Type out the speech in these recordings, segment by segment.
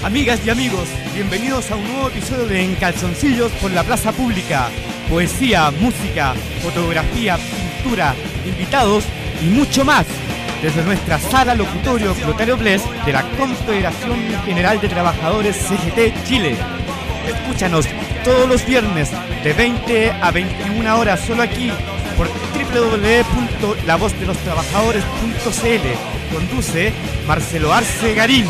Amigas y amigos, bienvenidos a un nuevo episodio de En Calzoncillos por la Plaza Pública. Poesía, música, fotografía, pintura, invitados y mucho más. Desde nuestra sala locutorio Clotario Bles de la Confederación General de Trabajadores CGT Chile. Escúchanos todos los viernes de 20 a 21 horas solo aquí por www.lavozdelostrabajadores.cl. Conduce Marcelo Arce Garín.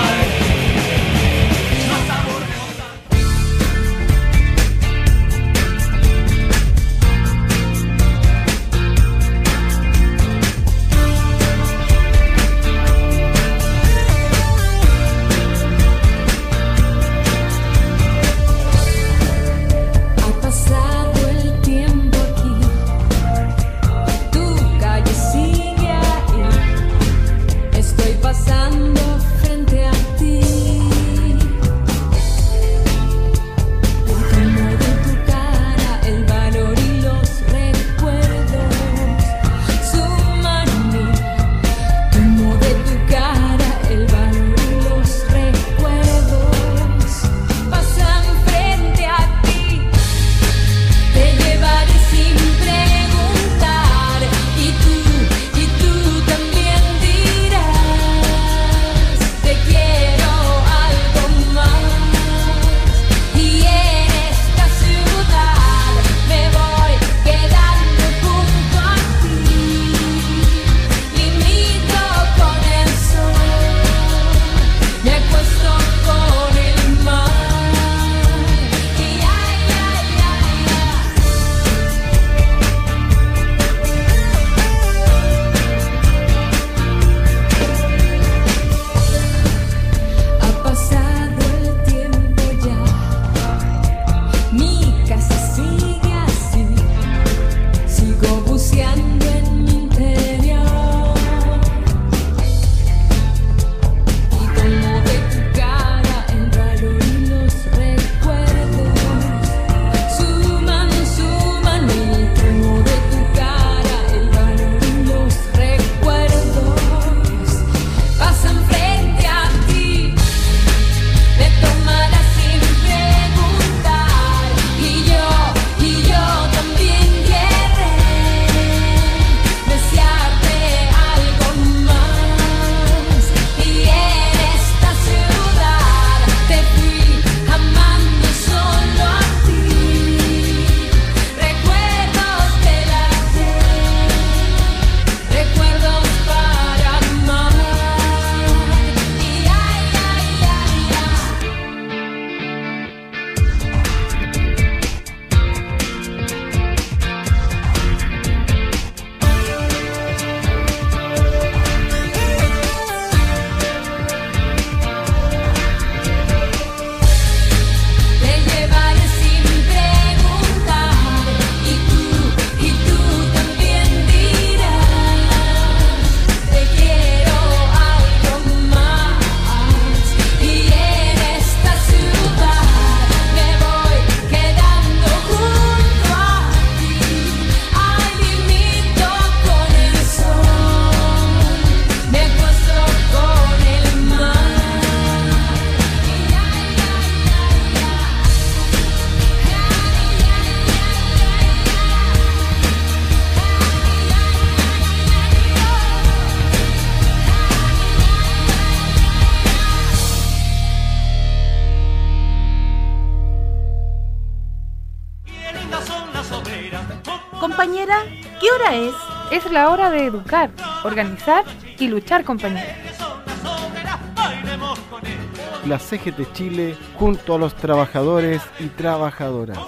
Compañera, ¿qué hora es? Es la hora de educar, organizar y luchar, compañera. La CGT Chile junto a los trabajadores y trabajadoras.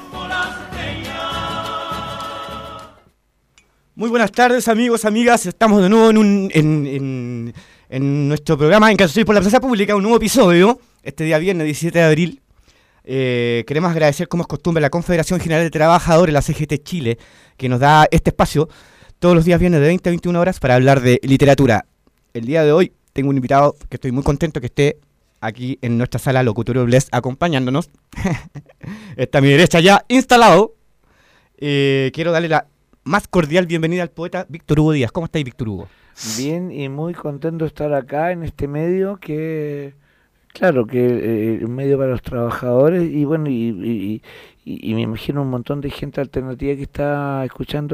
Muy buenas tardes, amigos, amigas. Estamos de nuevo en nuestro programa En Calzoncillos por la Plaza Pública, un nuevo episodio, este día viernes 17 de abril. Queremos agradecer, como es costumbre, a la Confederación General de Trabajadores, la CGT Chile, que nos da este espacio todos los días viernes de 20 a 21 horas para hablar de literatura. El día de hoy tengo un invitado que estoy muy contento que esté aquí en nuestra sala Locutorio Bles acompañándonos. Está a mi derecha ya instalado. Quiero darle la más cordial bienvenida al poeta Víctor Hugo Díaz. ¿Cómo estáis, Víctor Hugo? Bien, y muy contento de estar acá en este medio que Claro, que un medio para los trabajadores y bueno, y me imagino un montón de gente alternativa que está escuchando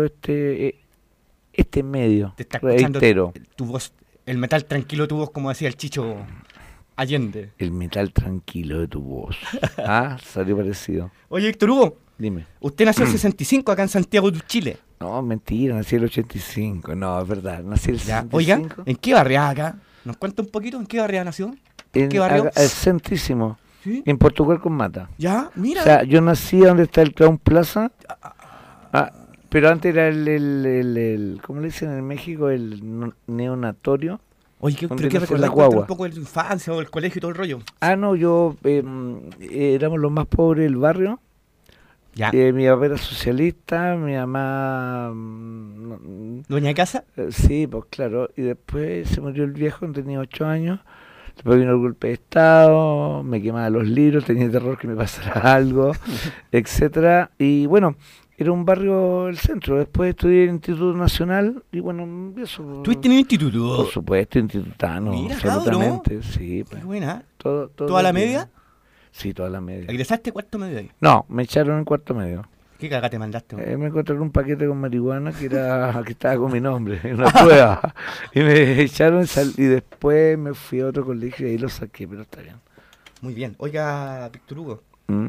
este medio, Te está escuchando reitero. tu voz, el metal tranquilo de tu voz, como decía el Chicho Allende. El metal tranquilo de tu voz. Ah, salió parecido. Oye, Víctor Hugo, Dime. usted nació en 65 acá en Santiago de Chile. No, mentira, nací en el 85. No, es verdad, nací en el Ya. 65. Oiga, ¿en qué barriada acá? ¿Nos cuenta un poquito en qué barriada nació? ¿Qué barrio? El centrísimo, ¿Sí? en Portugal con Mata. Ya, mira. O sea, yo nací donde está el Crown Plaza, pero antes era ¿cómo le dicen en México? El neonatorio. Oye, donde pero ¿qué nació recordás? la Cuéntame guagua. un poco de tu infancia o el colegio y todo el rollo. No, yo éramos los más pobres del barrio. Ya. Mi papá era socialista, mi mamá... ¿Dueña de casa? sí, pues claro. Y después se murió el viejo, tenía 8 años. Después vino el golpe de Estado, me quemaba los libros, tenía terror que me pasara algo, etcétera. Y bueno, era un barrio del centro. Después estudié en el Instituto Nacional y bueno, eso... ¿Estuviste en el instituto? Por supuesto, institutano, Mira, absolutamente, sí. Qué Pues, buena. todo ¿Toda la el día. media? Sí, toda la media. ¿Egresaste cuarto medio ahí? No, me echaron en cuarto medio. ¿Qué cagada te mandaste? Me encontraron un paquete con marihuana que estaba con mi nombre en una prueba. Y me echaron y después me fui a otro colegio y ahí lo saqué, pero está bien. Muy bien. Oiga, Víctor Hugo. ¿Mm?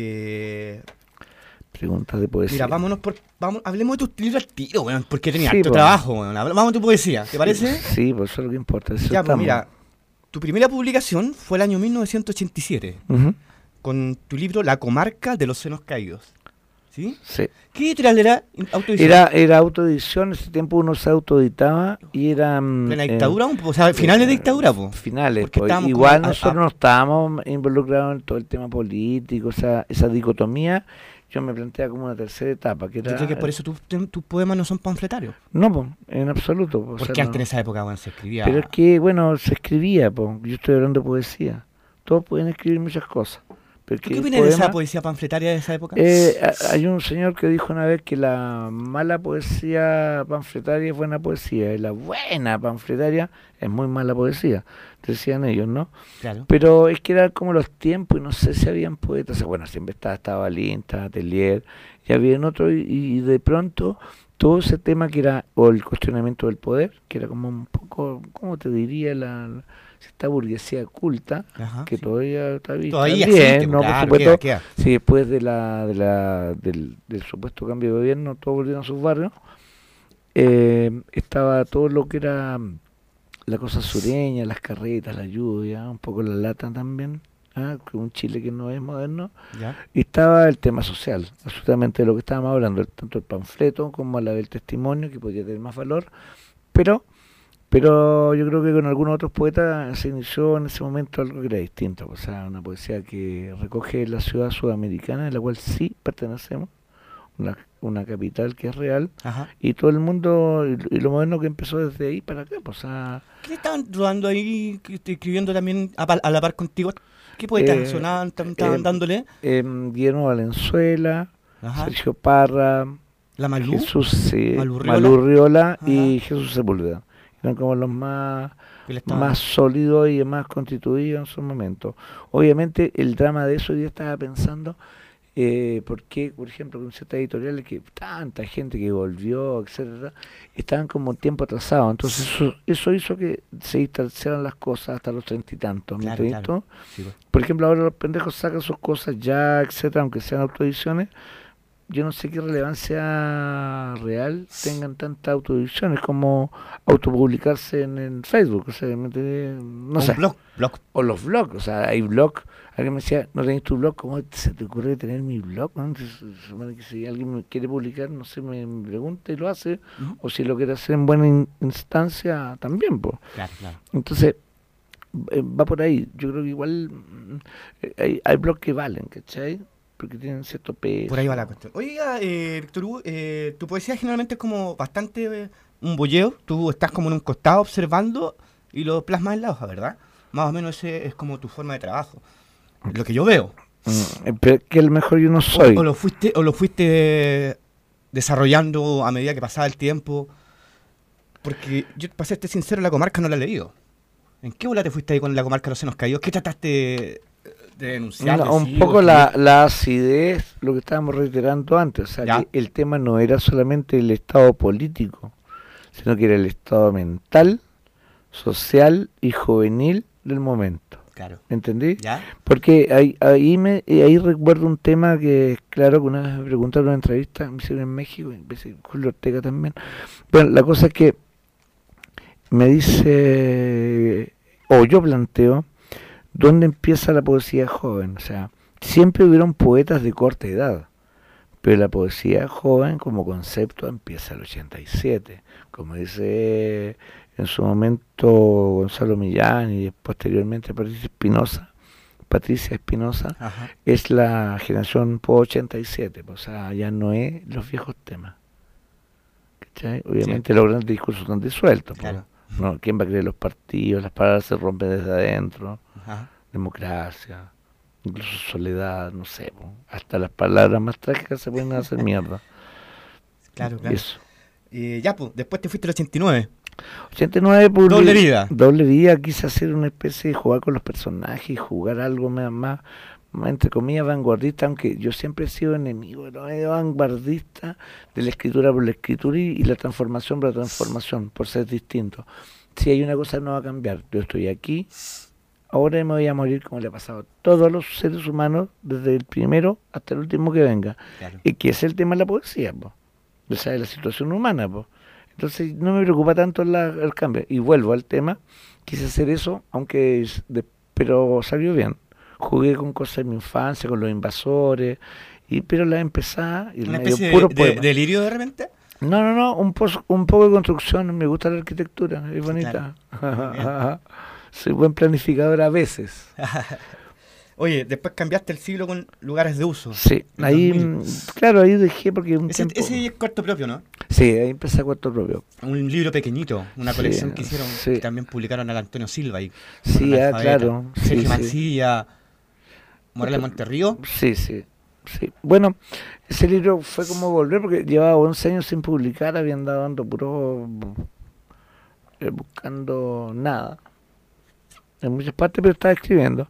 Eh, Preguntas de poesía. mira, hablemos de tus libros al tiro, weón, porque tenía Sí, harto po. trabajo, weón. Vamos a tu poesía, ¿te parece? Sí, pues eso es lo que importa. Eso Ya, pues estamos. mira, tu primera publicación fue el año 1987, Ujú. con tu libro La comarca de los senos caídos. ¿Sí? Sí. ¿Qué editorial era? Autoedición. Era autoedición, en ese tiempo uno se autoeditaba y era... ¿Plena dictadura? O sea, finales de dictadura, po. Finales, Porque pues. estábamos Igual como nosotros no estábamos involucrados en todo el tema político, esa dicotomía, yo me planteaba como una tercera etapa, que Yo era... creo que por eso tus poemas no son panfletarios. No, pues, en absoluto. O Porque sea, antes en no. esa época, bueno, se escribía... Pero es que, bueno, se escribía, pues. Yo estoy hablando de poesía. Todos pueden escribir muchas cosas. ¿Tú Porque qué el opinas de esa poema- poesía panfletaria de esa época? Hay un señor que dijo una vez que la mala poesía panfletaria es buena poesía y la buena panfletaria es muy mala poesía, decían ellos, ¿no? Claro. Pero es que eran como los tiempos y no sé si habían poetas, bueno, siempre estaba Balín, estaba Atelier, y había otro y de pronto todo ese tema que era, o el cuestionamiento del poder, que era como un poco, ¿cómo te diría? Esta burguesía culta, Ajá, que sí. todavía está vista Todavía bien, existe, ¿no? claro, Por supuesto, queda. sí, después del supuesto cambio de gobierno, todos volvieron a sus barrios, estaba todo lo que era la cosa sureña, las carretas, la lluvia, un poco la lata también, que un Chile que no es moderno, ¿Ya? y estaba el tema social, absolutamente de lo que estábamos hablando, tanto el panfleto como la del testimonio, que podría tener más valor, pero yo creo que con algunos otros poetas se inició en ese momento algo que era distinto, o sea, una poesía que recoge la ciudad sudamericana, de la cual sí pertenecemos, una capital que es real, Ajá. y todo el mundo, y lo moderno que empezó desde ahí para acá, pues, o sea, ¿Qué estaban rodando ahí, escribiendo también a la par contigo? ¿Qué poetas sonaban, estaban dándole? Guillermo Valenzuela, Ajá. Sergio Parra, ¿La Malú? Jesús sí, Malú Riola. Malú Riola y Ajá. Jesús Sepúlveda. Eran como los más Que le estaban- más sólidos y más constituidos en su momento. Obviamente el drama de eso yo estaba pensando, porque, por ejemplo, con ciertas editoriales que tanta gente que volvió, etcétera, estaban como tiempo atrasados. Entonces eso hizo que se distanciaran las cosas hasta los 30 y tantos. ¿Me Claro, entiendes? claro. Sí, pues. Por ejemplo, ahora los pendejos sacan sus cosas ya, etcétera, aunque sean autoediciones. Yo no sé qué relevancia real tengan tantas autoediciones como autopublicarse en Facebook, o sea, ¿me entiendes? No Un sé. blog. O los blogs, o sea, hay blogs. Alguien me decía, ¿no tenés tu blog? ¿Cómo se te ocurre tener mi blog? ¿No? Se supone que si alguien me quiere publicar, no sé, me pregunta y lo hace, Ujú. o si lo quiere hacer en buena instancia, también, pues. Claro, claro. Entonces, va por ahí. Yo creo que igual hay blogs que valen, ¿cachai? Porque tienen cierto peso. Por ahí va la cuestión. Oiga, Víctor Hugo, tu poesía generalmente es como bastante un bolleo. Tú estás como en un costado observando y lo plasmas en la hoja, ¿verdad? Más o menos ese es como tu forma de trabajo. Lo que yo veo. Pero que a lo mejor yo no soy. O lo fuiste desarrollando a medida que pasaba el tiempo. Porque yo, para serte sincero, la comarca no la he leído. ¿En qué bola te fuiste ahí con la comarca Los Senos Caídos? ¿Qué trataste de denunciar? Un poco la acidez, lo que estábamos reiterando antes, o sea, ¿Ya? que el tema no era solamente el estado político, sino que era el estado mental, social y juvenil del momento. Claro. ¿Entendí? ¿Ya? Porque ahí recuerdo un tema que, claro, que una vez me preguntaron en una entrevista, me hicieron en México, y Julio Ortega también. Bueno, la cosa es que me dice, o yo planteo, ¿dónde empieza la poesía joven? O sea, siempre hubieron poetas de corta edad, pero la poesía joven como concepto empieza el 87, como dice en su momento Gonzalo Millán y posteriormente Patricia Espinosa, Ajá. es la generación post-87, o sea, ya no es los viejos temas. ¿Cachai? Obviamente los grandes discursos están disueltos. Claro. ¿No? ¿Quién va a creer los partidos? Las palabras se rompen desde adentro. Ajá. Democracia, incluso soledad, no sé, hasta las palabras más trágicas se pueden hacer mierda. Claro, Y claro. eso. Ya, pues, después te fuiste al 89. 89 Doble vida. Doble vida, quise hacer una especie de jugar con los personajes y jugar algo más entre comillas vanguardista, aunque yo siempre he sido enemigo, ¿no? Vanguardista de la escritura por la escritura y la transformación por la transformación, por ser distinto. Si hay una cosa no va a cambiar, yo estoy aquí, ahora me voy a morir como le ha pasado a todos los seres humanos, desde el primero hasta el último que venga, Claro. y que es el tema de la poesía, o sea, de la situación humana, Entonces no me preocupa tanto el cambio. Y vuelvo al tema, quise hacer eso, aunque pero salió bien. Jugué con cosas de mi infancia, con los invasores, pero la empezada y el ¿Una medio especie puro de poema. delirio de repente? No, un poco de construcción, me gusta la arquitectura, es bonita. Claro. Soy buen planificador a veces. Oye, después cambiaste el siglo con lugares de uso. Sí, En ahí, 2000. claro, ahí dejé porque un Ese tiempo... es cuarto propio, ¿no? Sí, ahí empecé a cuarto propio. Un libro pequeñito, una Sí, colección que hicieron, sí. que también publicaron al Antonio Silva ahí. Sí, con Analfabeta. claro. Sergio Sí. Mancilla, Morales Monterrío. Sí. Bueno, ese libro fue como volver porque llevaba 11 años sin publicar, había andado dando puro buscando nada en muchas partes, pero estaba escribiendo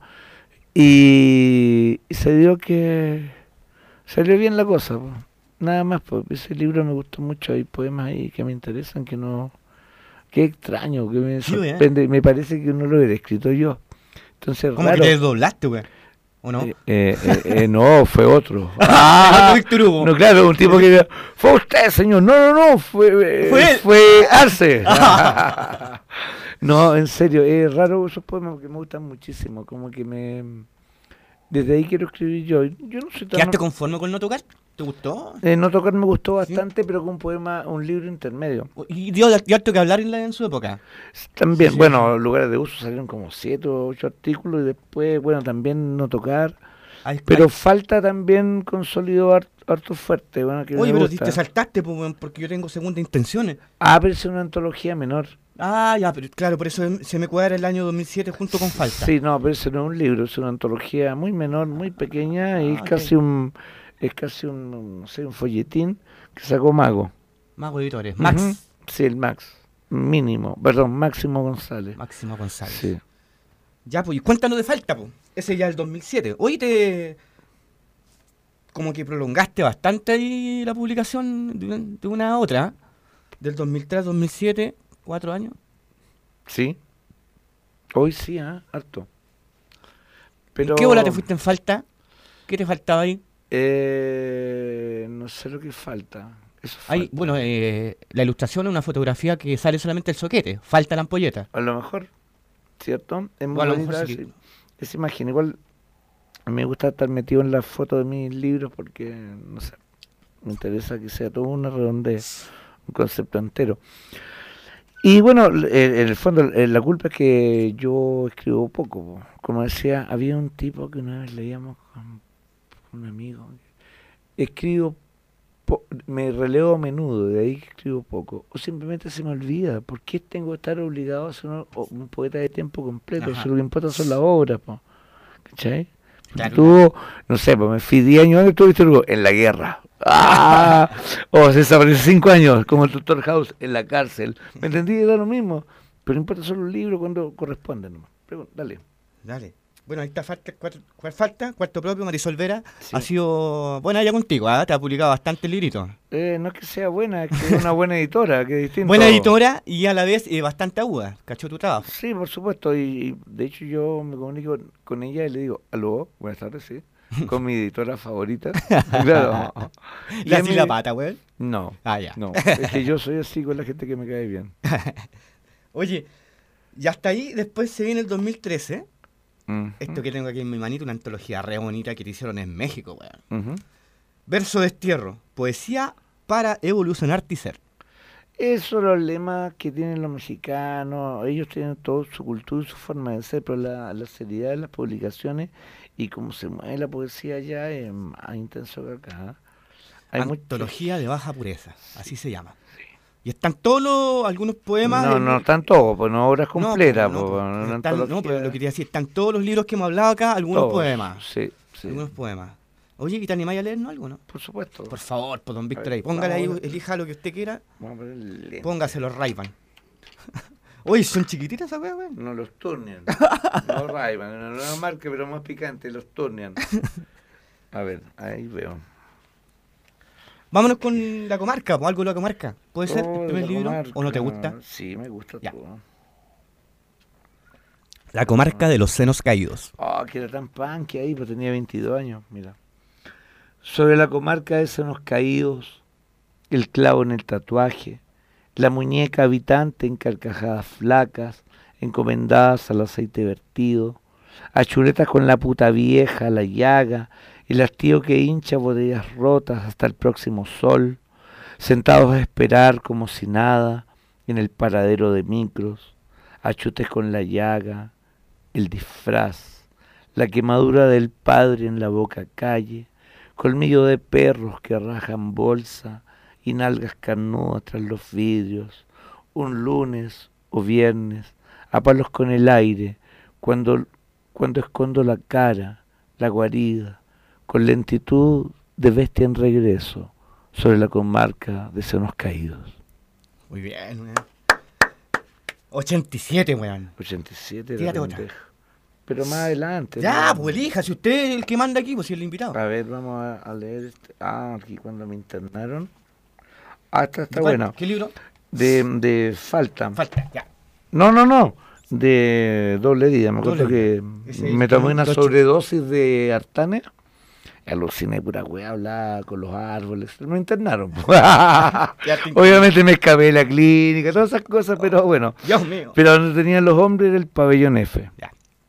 y se dio que salió bien la cosa, nada más, ese libro me gustó mucho, hay poemas ahí que me interesan, que extraño, que me Sí, sorprende, me parece que no lo hubiera escrito yo, entonces ¿Cómo que te desdoblaste, güey? ¿O no? no, fue otro. Otro Víctor Hugo. No, claro, un tipo que fue usted, señor. No, fue él. fue Arce. No, en serio, es raro esos poemas porque me gustan muchísimo, como que desde ahí quiero escribir yo. Yo no soy tan ¿Quedaste conforme con no tocar? ¿Te gustó? no tocar me gustó bastante, pero con un libro intermedio. Y dio harto que hablar en su época. También, Sí. bueno, lugares de uso salieron como 7 o 8 artículos y después, bueno, también no tocar. Pero falta también consolidó harto fuerte. Bueno, que Oye, me pero gusta. te saltaste, pues, weón, porque yo tengo segunda intenciones. Pero es una antología menor. Ah, ya, pero claro, por eso se me cuadra el año 2007 junto con Falta. Sí, no, pero ese no es un libro, es una antología muy menor, muy pequeña y ok. es casi un, no sé, un folletín que sacó Mago. Mago Editores. Max. Ujú. Sí, el Máximo González. Máximo González. Sí. Ya, pues, y cuéntanos de Falta, pues. Ese ya es el 2007. Hoy como que prolongaste bastante ahí la publicación de una a otra. Del 2003 2007, 4 años. Sí. Hoy sí, harto. Pero ¿En qué bola te fuiste en Falta? ¿Qué te faltaba ahí? no sé lo que falta. Eso Hay, falta. bueno, la ilustración es una fotografía que sale solamente el soquete. Falta la ampolleta. A lo mejor, ¿cierto? Es muy O a lo bonita mejor sí. esa imagen. Igual me gusta estar metido en la foto de mis libros porque, no sé, me interesa que sea todo una redondez, un concepto entero. Y bueno, en el fondo, la culpa es que yo escribo poco. Como decía, había un tipo que una vez leíamos con un amigo. Escribo, me releo a menudo, de ahí que escribo poco. O simplemente se me olvida. ¿Por qué tengo que estar obligado a ser un poeta de tiempo completo? Ajá. Si lo que importa son las obras, ¿cachai? Claro. Tú, no sé, me fui 10 años antes, tú viste en la guerra. O se desapareció 5 años, como el Dr. House, en la cárcel. ¿Me entendí? Era lo mismo. Pero no importa, son los libros cuando corresponden nomás. Dale. Dale. Bueno, ahí está, ¿cuál falta? Cuarto propio, Marisol Vera. Sí. Ha sido buena ella contigo, ¿ah? Te ha publicado bastantes libritos. No es que sea buena, es que es una buena editora, que es distinto. Buena editora y a la vez bastante aguda. ¿Cachó tu trabajo? Sí, por supuesto, y de hecho yo me comunico con ella y le digo, aló, buenas tardes, sí, con mi editora favorita. Claro. ¿Y así la pata, güey? No, Ah, ya. no, es que yo soy así con la gente que me cae bien. Oye, y hasta ahí después se viene el 2013. Mm. Esto que tengo aquí en mi manito, una antología re bonita que te hicieron en México, weón. Ujú. Verso destierro, poesía para evolucionarte y ser. Esos son los lemas que tienen los mexicanos, ellos tienen toda su cultura y su forma de ser, pero la seriedad de las publicaciones y cómo se mueve la poesía allá es más intenso que acá. Hay Antología de baja pureza, así se llama. Y están todos algunos poemas. No están todos, pues no obras completas. No, pues, no, una están- no, antología. pero lo que quería decir, están todos los libros que hemos hablado acá, algunos Todos, poemas. Sí, sí, Algunos poemas. Oye, ¿y te animáis a leernos algo, no? por supuesto. Por favor, pues don Víctor ver, ahí, póngale ahí, vamos a ver. elija lo que usted quiera, Vamos a poner lente. póngase los Ray-Ban. Oye, son chiquititas esas weas, weón. No los turnian. No Ray-Ban, una nueva marca, pero más picante, los turnian. A ver, ahí veo. Vámonos con la comarca, pues algo de la comarca. ¿Puede ser Oh, el primer la libro? comarca. ¿O no te gusta? Sí, me gusta Ya. todo. La comarca de los senos caídos. Oh, que era tan punk ahí, pues tenía 22 años, mira. Sobre la comarca de senos caídos, el clavo en el tatuaje, la muñeca habitante en carcajadas flacas, encomendadas al aceite vertido, a chuletas con la puta vieja, la llaga, el hastío que hincha botellas rotas hasta el próximo sol, sentados a esperar como si nada en el paradero de micros, achutes con la llaga, el disfraz, la quemadura del padre en la boca calle, colmillo de perros que rajan bolsa y nalgas carnudas tras los vidrios, un lunes o viernes, a palos con el aire, cuando escondo la cara, la guarida, con lentitud de bestia en regreso, sobre la comarca de senos caídos. Muy bien, weón. 87, weón. 87 Tírate era otra. pendejo. Pero más adelante. Ya, ¿no? pues elija, si usted es el que manda aquí, pues si es el invitado. A ver, vamos a leer este. Ah, aquí cuando me internaron. Ah, esta está ¿Cuál? buena. ¿Qué libro? De Falta. Falta, ya. No. De Doble Vida. Me acuerdo Doble que Ese es me tomé el una ocho. sobredosis de Artane. Aluciné pura wea, hablaba con los árboles. Me internaron. Obviamente me escapé de la clínica, todas esas cosas, pero bueno. Dios mío. Pero donde tenían los hombres era el pabellón F. Ya.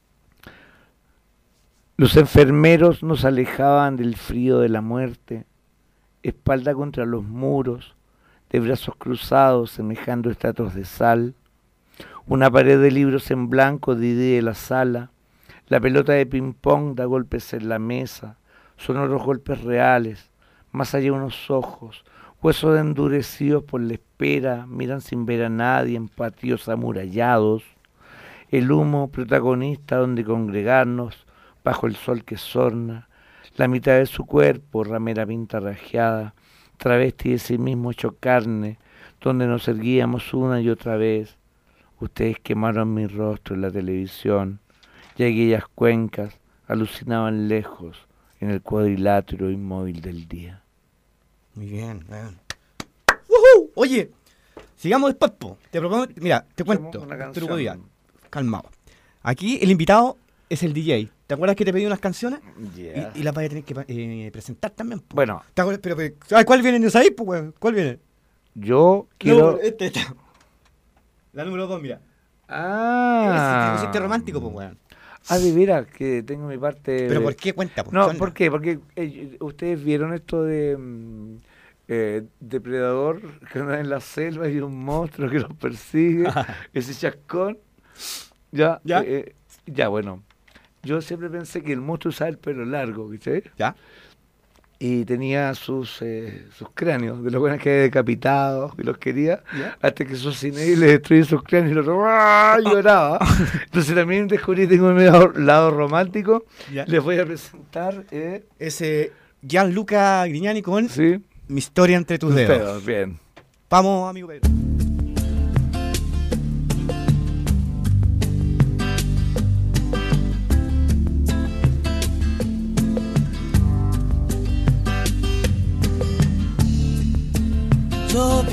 Los enfermeros nos alejaban del frío de la muerte, espalda contra los muros, de brazos cruzados semejando estratos de sal. Una pared de libros en blanco divide la sala. La pelota de ping-pong da golpes en la mesa. Sonoros golpes reales. Más allá unos ojos, huesos endurecidos por la espera, miran sin ver a nadie en patios amurallados. El humo protagonista donde congregarnos, bajo el sol que sorna. La mitad de su cuerpo, ramera pintarrajeada, travesti de sí mismo hecho carne, donde nos erguíamos una y otra vez. Ustedes quemaron mi rostro en la televisión, y aquellas cuencas alucinaban lejos en el cuadrilátero inmóvil del día. Muy bien, weón. ¡Woohoo! Oye, sigamos después, po. Te propongo, mira, te cuento. Una Truco canción. día. Calmado. Aquí el invitado es el DJ. ¿Te acuerdas que te pedí unas canciones? Yeah. Y las vas a tener que presentar también, po. Bueno, ¿Te acuerdas? Pero, ¿sabes cuál viene? ¿No sabéis, po, weón? ¿Cuál viene? yo quiero... No, esta. La número 2, mira. Ah. Te pusiste romántico, po, weón. Ah, de veras, que tengo mi parte... ¿Pero por qué? Cuenta, po. No, ¿Qué onda? ¿por qué? Porque ustedes vieron esto de depredador que anda en la selva y un monstruo que los persigue, ese chascón. Ya, ¿Ya? Ya, bueno. Yo siempre pensé que el monstruo usaba el pelo largo, ¿viste? ¿Ya? Y tenía sus cráneos, de los buenos que había decapitados, y los quería, ¿Ya? hasta que asesiné y le destruí sus cráneos y los lloraba. Entonces también descubrí, tengo mi lado romántico. ¿Ya? Les voy a presentar, Ese Gianluca Grignani con sí, Mi historia entre tus dedos. Bien. Vamos, amigo Pedro.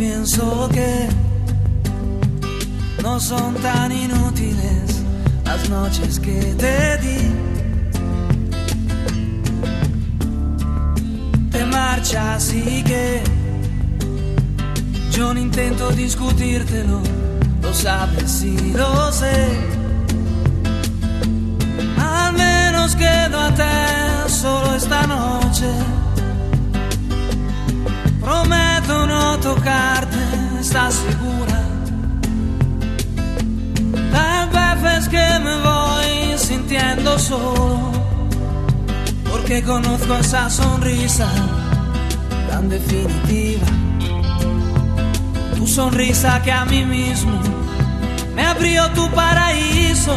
pienso que no son tan inútiles las noches que te di. Te marchas y que yo no intento discutírtelo, lo sabes y lo sé. Al menos quedo a te solo esta noche. Prometo no tocarte, ¿estás segura? Hay veces que me voy sintiendo solo, porque conozco esa sonrisa tan definitiva. Tu sonrisa que a mí mismo me abrió tu paraíso.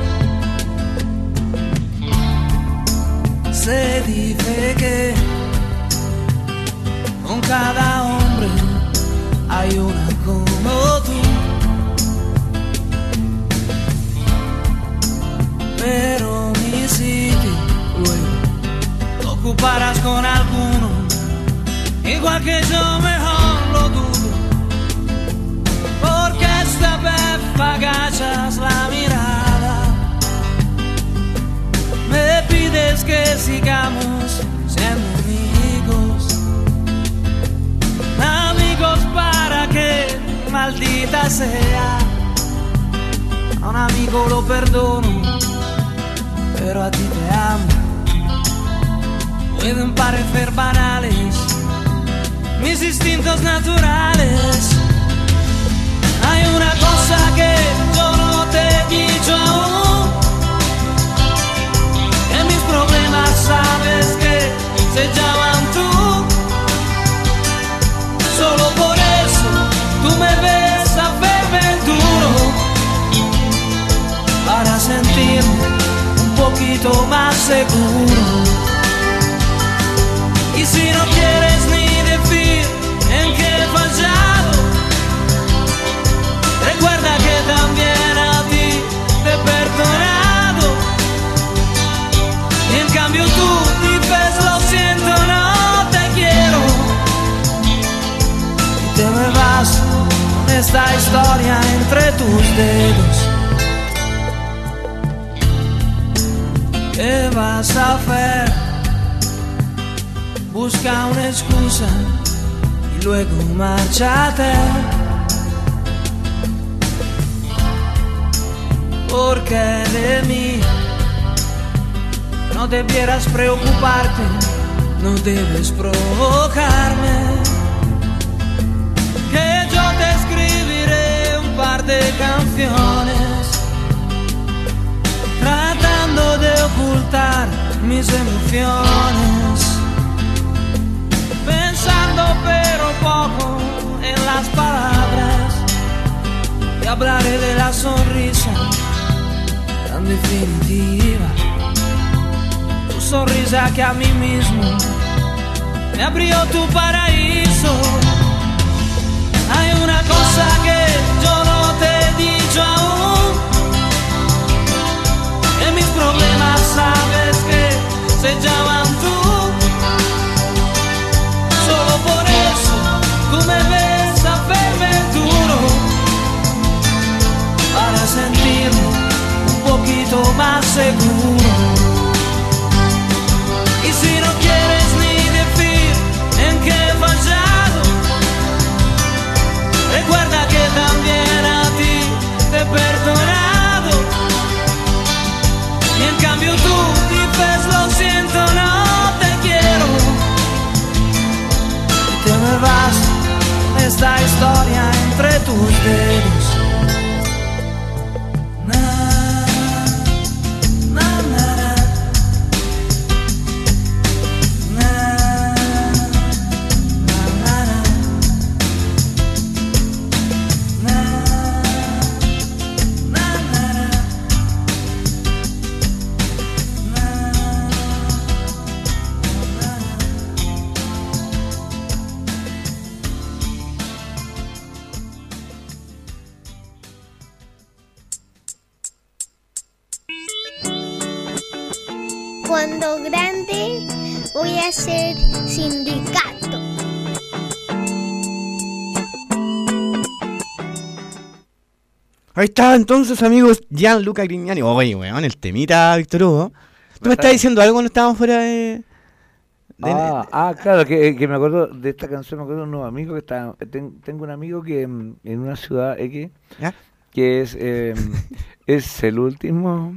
Se dice que con cada hombre hay una como tú, pero mi sitio luego lo ocuparás con alguno, igual que yo, mejor lo dudo, porque esta vez agachas la mirada, me pides que sigamos siendo amigos para que maldita sea. A un amigo lo perdono, pero a ti te amo. Pueden parecer banales mis instintos naturales. Hay una cosa que yo no te he dicho aún, que mis problemas sabes que se llaman tú. Solo por eso tú me ves a verme duro, para sentirme un poquito más seguro. Y si no quieres ni decir en qué he fallado, recuerda que también a ti te he perdonado. Y en cambio tú dices lo siento, no te quiero. Te me vas con esta historia entre tus dedos. ¿Qué vas a hacer? Busca una excusa y luego márchate, porque de mí no debieras preocuparte, no debes provocarme. Te escribiré un par de canciones, tratando de ocultar mis emociones, pensando pero poco en las palabras, y hablaré de la sonrisa tan definitiva, tu sonrisa que a mí mismo me abrió tu paraíso. Hay una cosa que yo no te he dicho aún, que mis problemas sabes que se llaman tú. Solo por eso tú me ves a verme duro, para sentirme un poquito más seguro. Y si no quieres ni decir en qué he fallado, recuerda que también a ti te he perdonado. Y en cambio tú dices lo siento, no te quiero. Y te me vas con esta historia entre tus dedos. Cuando grande voy a ser sindicato. Ahí está entonces, amigos, Gianluca Grignani. Oye, weón, el temita, Víctor Hugo. ¿Tú me estás diciendo algo cuando estábamos fuera de...? Claro, que me acuerdo de esta canción, me acuerdo de unos amigos que estaban... Tengo un amigo que en una ciudad X, ¿Ya? que es el último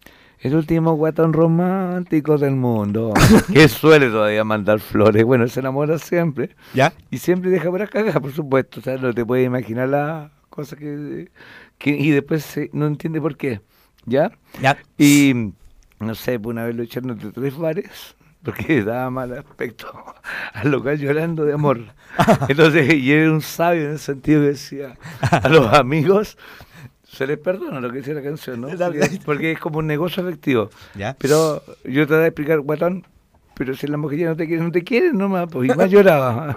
guatón romántico del mundo, que suele todavía mandar flores. Bueno, se enamora siempre. ¿Ya? Y siempre deja por acá, por supuesto. O sea, no te puedes imaginar las cosas y después no entiende por qué. ¿Ya? ¿Ya? Y no sé, pues una vez lo echaron de 3 bares porque daba mal aspecto al local llorando de amor. Entonces, y era un sabio en el sentido que decía a los amigos, se les perdona lo que dice la canción, ¿no? Porque es como un negocio efectivo. ¿Ya? Pero yo te voy a explicar, guatón, pero si la mujer ya no te quiere nomás, pues, y más lloraba.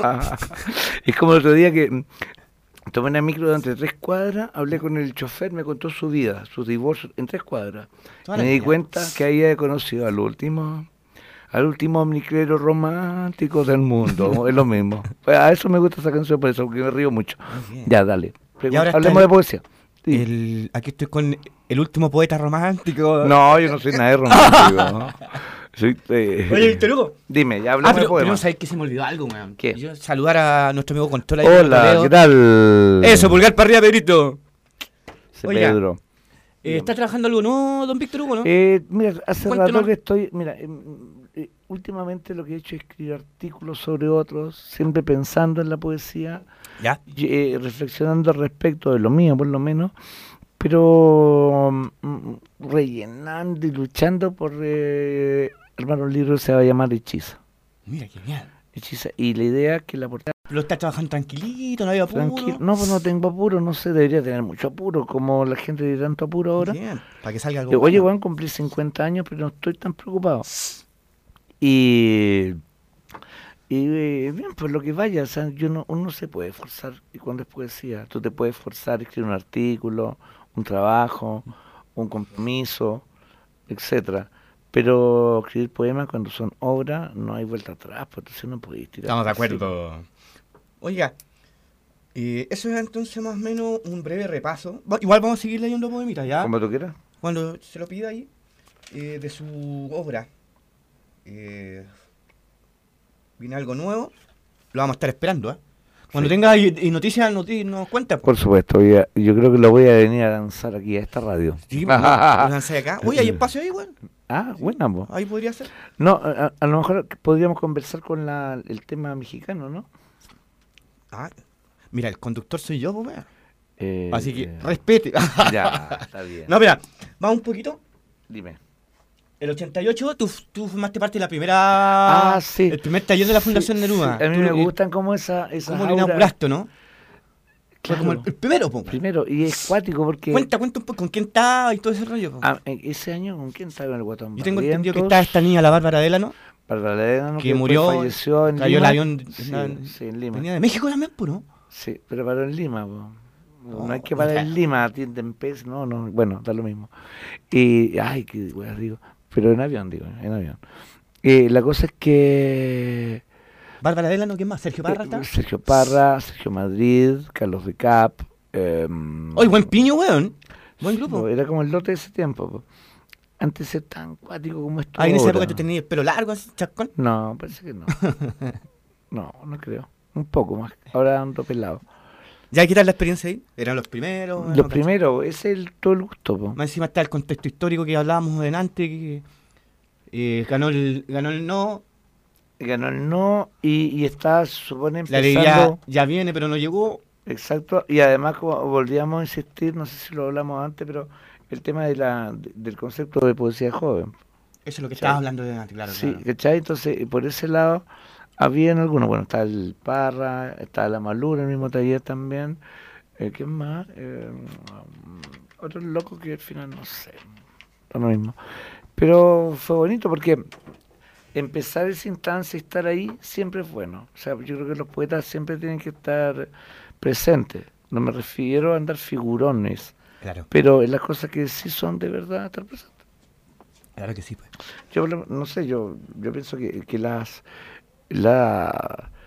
Es como el otro día que tomé una micro de entre 3 cuadras, hablé con el chofer, me contó su vida, sus divorcios en 3 cuadras. Me di cuenta que ahí he conocido al último omniclero romántico del mundo. Es lo mismo. Pues a eso me gusta esa canción, por eso, porque me río mucho. Ya, dale. Hablemos de poesía. Sí. Aquí estoy con el último poeta romántico. No, yo no soy nada de romántico. ¿No? Oye, Víctor Hugo. Dime, ya hablamos de poemas. Pero sabes que se me olvidó algo, weón. ¿Qué? Yo saludar a nuestro amigo Controla. Hola, ¿qué tal? Eso, pulgar para arriba, Pedrito. Oiga, Pedro. ¿Está trabajando algo nuevo, don Víctor Hugo, no? Mira, hace Cuéntenos. rato que estoy... Mira, últimamente lo que he hecho es escribir artículos sobre otros, siempre pensando en la poesía, ¿Ya? reflexionando al respecto de lo mío, por lo menos, pero rellenando y luchando por armar un libro que se va a llamar Hechiza. Mira, qué bien. Hechiza. Y la idea es que la portada... Pero está trabajando tranquilito, no había apuro. Tranquilo. No, pues no tengo apuro, no sé, debería tener mucho apuro, como la gente de tanto apuro ahora. Bien, para que salga algo Oye, bueno. van a cumplir 50 años, pero no estoy tan preocupado. Y bien, pues lo que vaya, o sea, uno se puede esforzar, y cuando es poesía, tú te puedes esforzar a escribir un artículo, un trabajo, un compromiso, etcétera. Pero escribir poemas cuando son obras, no hay vuelta atrás, porque tú no podés tirar. Estamos de así. acuerdo. Oiga, eso es entonces más o menos un breve repaso. Igual vamos a seguir leyendo poemitas, ¿ya? Como tú quieras. Cuando se lo pida ahí, de su obra, viene algo nuevo, lo vamos a estar esperando, ¿eh? Cuando Sí. tenga noticias, nos cuenta. Por supuesto, yo creo que lo voy a venir a lanzar aquí a esta radio. Sí, lo lancé acá. Oye, ¿hay espacio ahí, weón? Ah, buena, po. Ahí podría ser. No, a lo mejor podríamos conversar con el tema mexicano, ¿no? Ah, mira, el conductor soy yo, pues, weón. Así que, Eh, respete. Ya, está bien. No, mira, vamos un poquito. Dime. El 88, tú formaste parte de la primera... Sí. El primer taller de la Fundación Sí, Neruda. sí, a mí Tú, me gustan como esas ¿Cómo lo auras. inauguraste, no? Fue Claro. como el primero, po. Primero, y es cuático porque... Cuenta un poco con quién estaba y todo ese rollo, po. Ese año, ¿con quién estaba en el Guatón? Yo tengo entendido que Barrientos, está esta niña, la Bárbara Délano, Barbarena, que después murió, falleció en cayó el Lima. avión Sí, en Lima. venía de México también, po, ¿no? Sí, pero paró en Lima, po. No Oh, hay que parar en Lima, atienden pez, no, bueno, da lo mismo. Y, ay, qué wea digo, pero en avión, en avión. La cosa es que Bárbara Délano, ¿quién más? ¿Sergio Parra está? Sergio Parra, Sergio Madrid, Carlos Recap. Oye, buen piño, weón. Buen grupo. Era como el lote de ese tiempo, po. Antes de ser tan cuático como esto. Ah, en esa ahora. época tú tenías el pelo largo, así, chascón. No, parece que no. No creo. Un poco más. Ahora ando pelado. ¿Ya qué tal la experiencia ahí? ¿Eran los primeros? Lo primero, ese es todo el gusto, po. Más encima está el contexto histórico que hablábamos delante, que ganó el no, Ganó el no y está, se supone, la alegría empezando. ya viene, pero no llegó. Exacto, y además como volvíamos a insistir, no sé si lo hablamos antes, pero el tema del concepto de poesía joven. Eso es lo que Sí. estabas hablando delante, claro. Sí, claro. ¿cachai? Entonces, por ese lado, habían algunos, bueno, está el Parra, está la Malura, el mismo taller también. ¿Quién más? Otros locos que al final no sé, lo mismo. Pero fue bonito porque empezar esa instancia y estar ahí siempre es bueno. O sea, yo creo que los poetas siempre tienen que estar presentes. No me refiero a andar figurones, Claro, pero en las cosas que sí son de verdad estar presentes. claro que sí, pues. Yo no sé, yo pienso que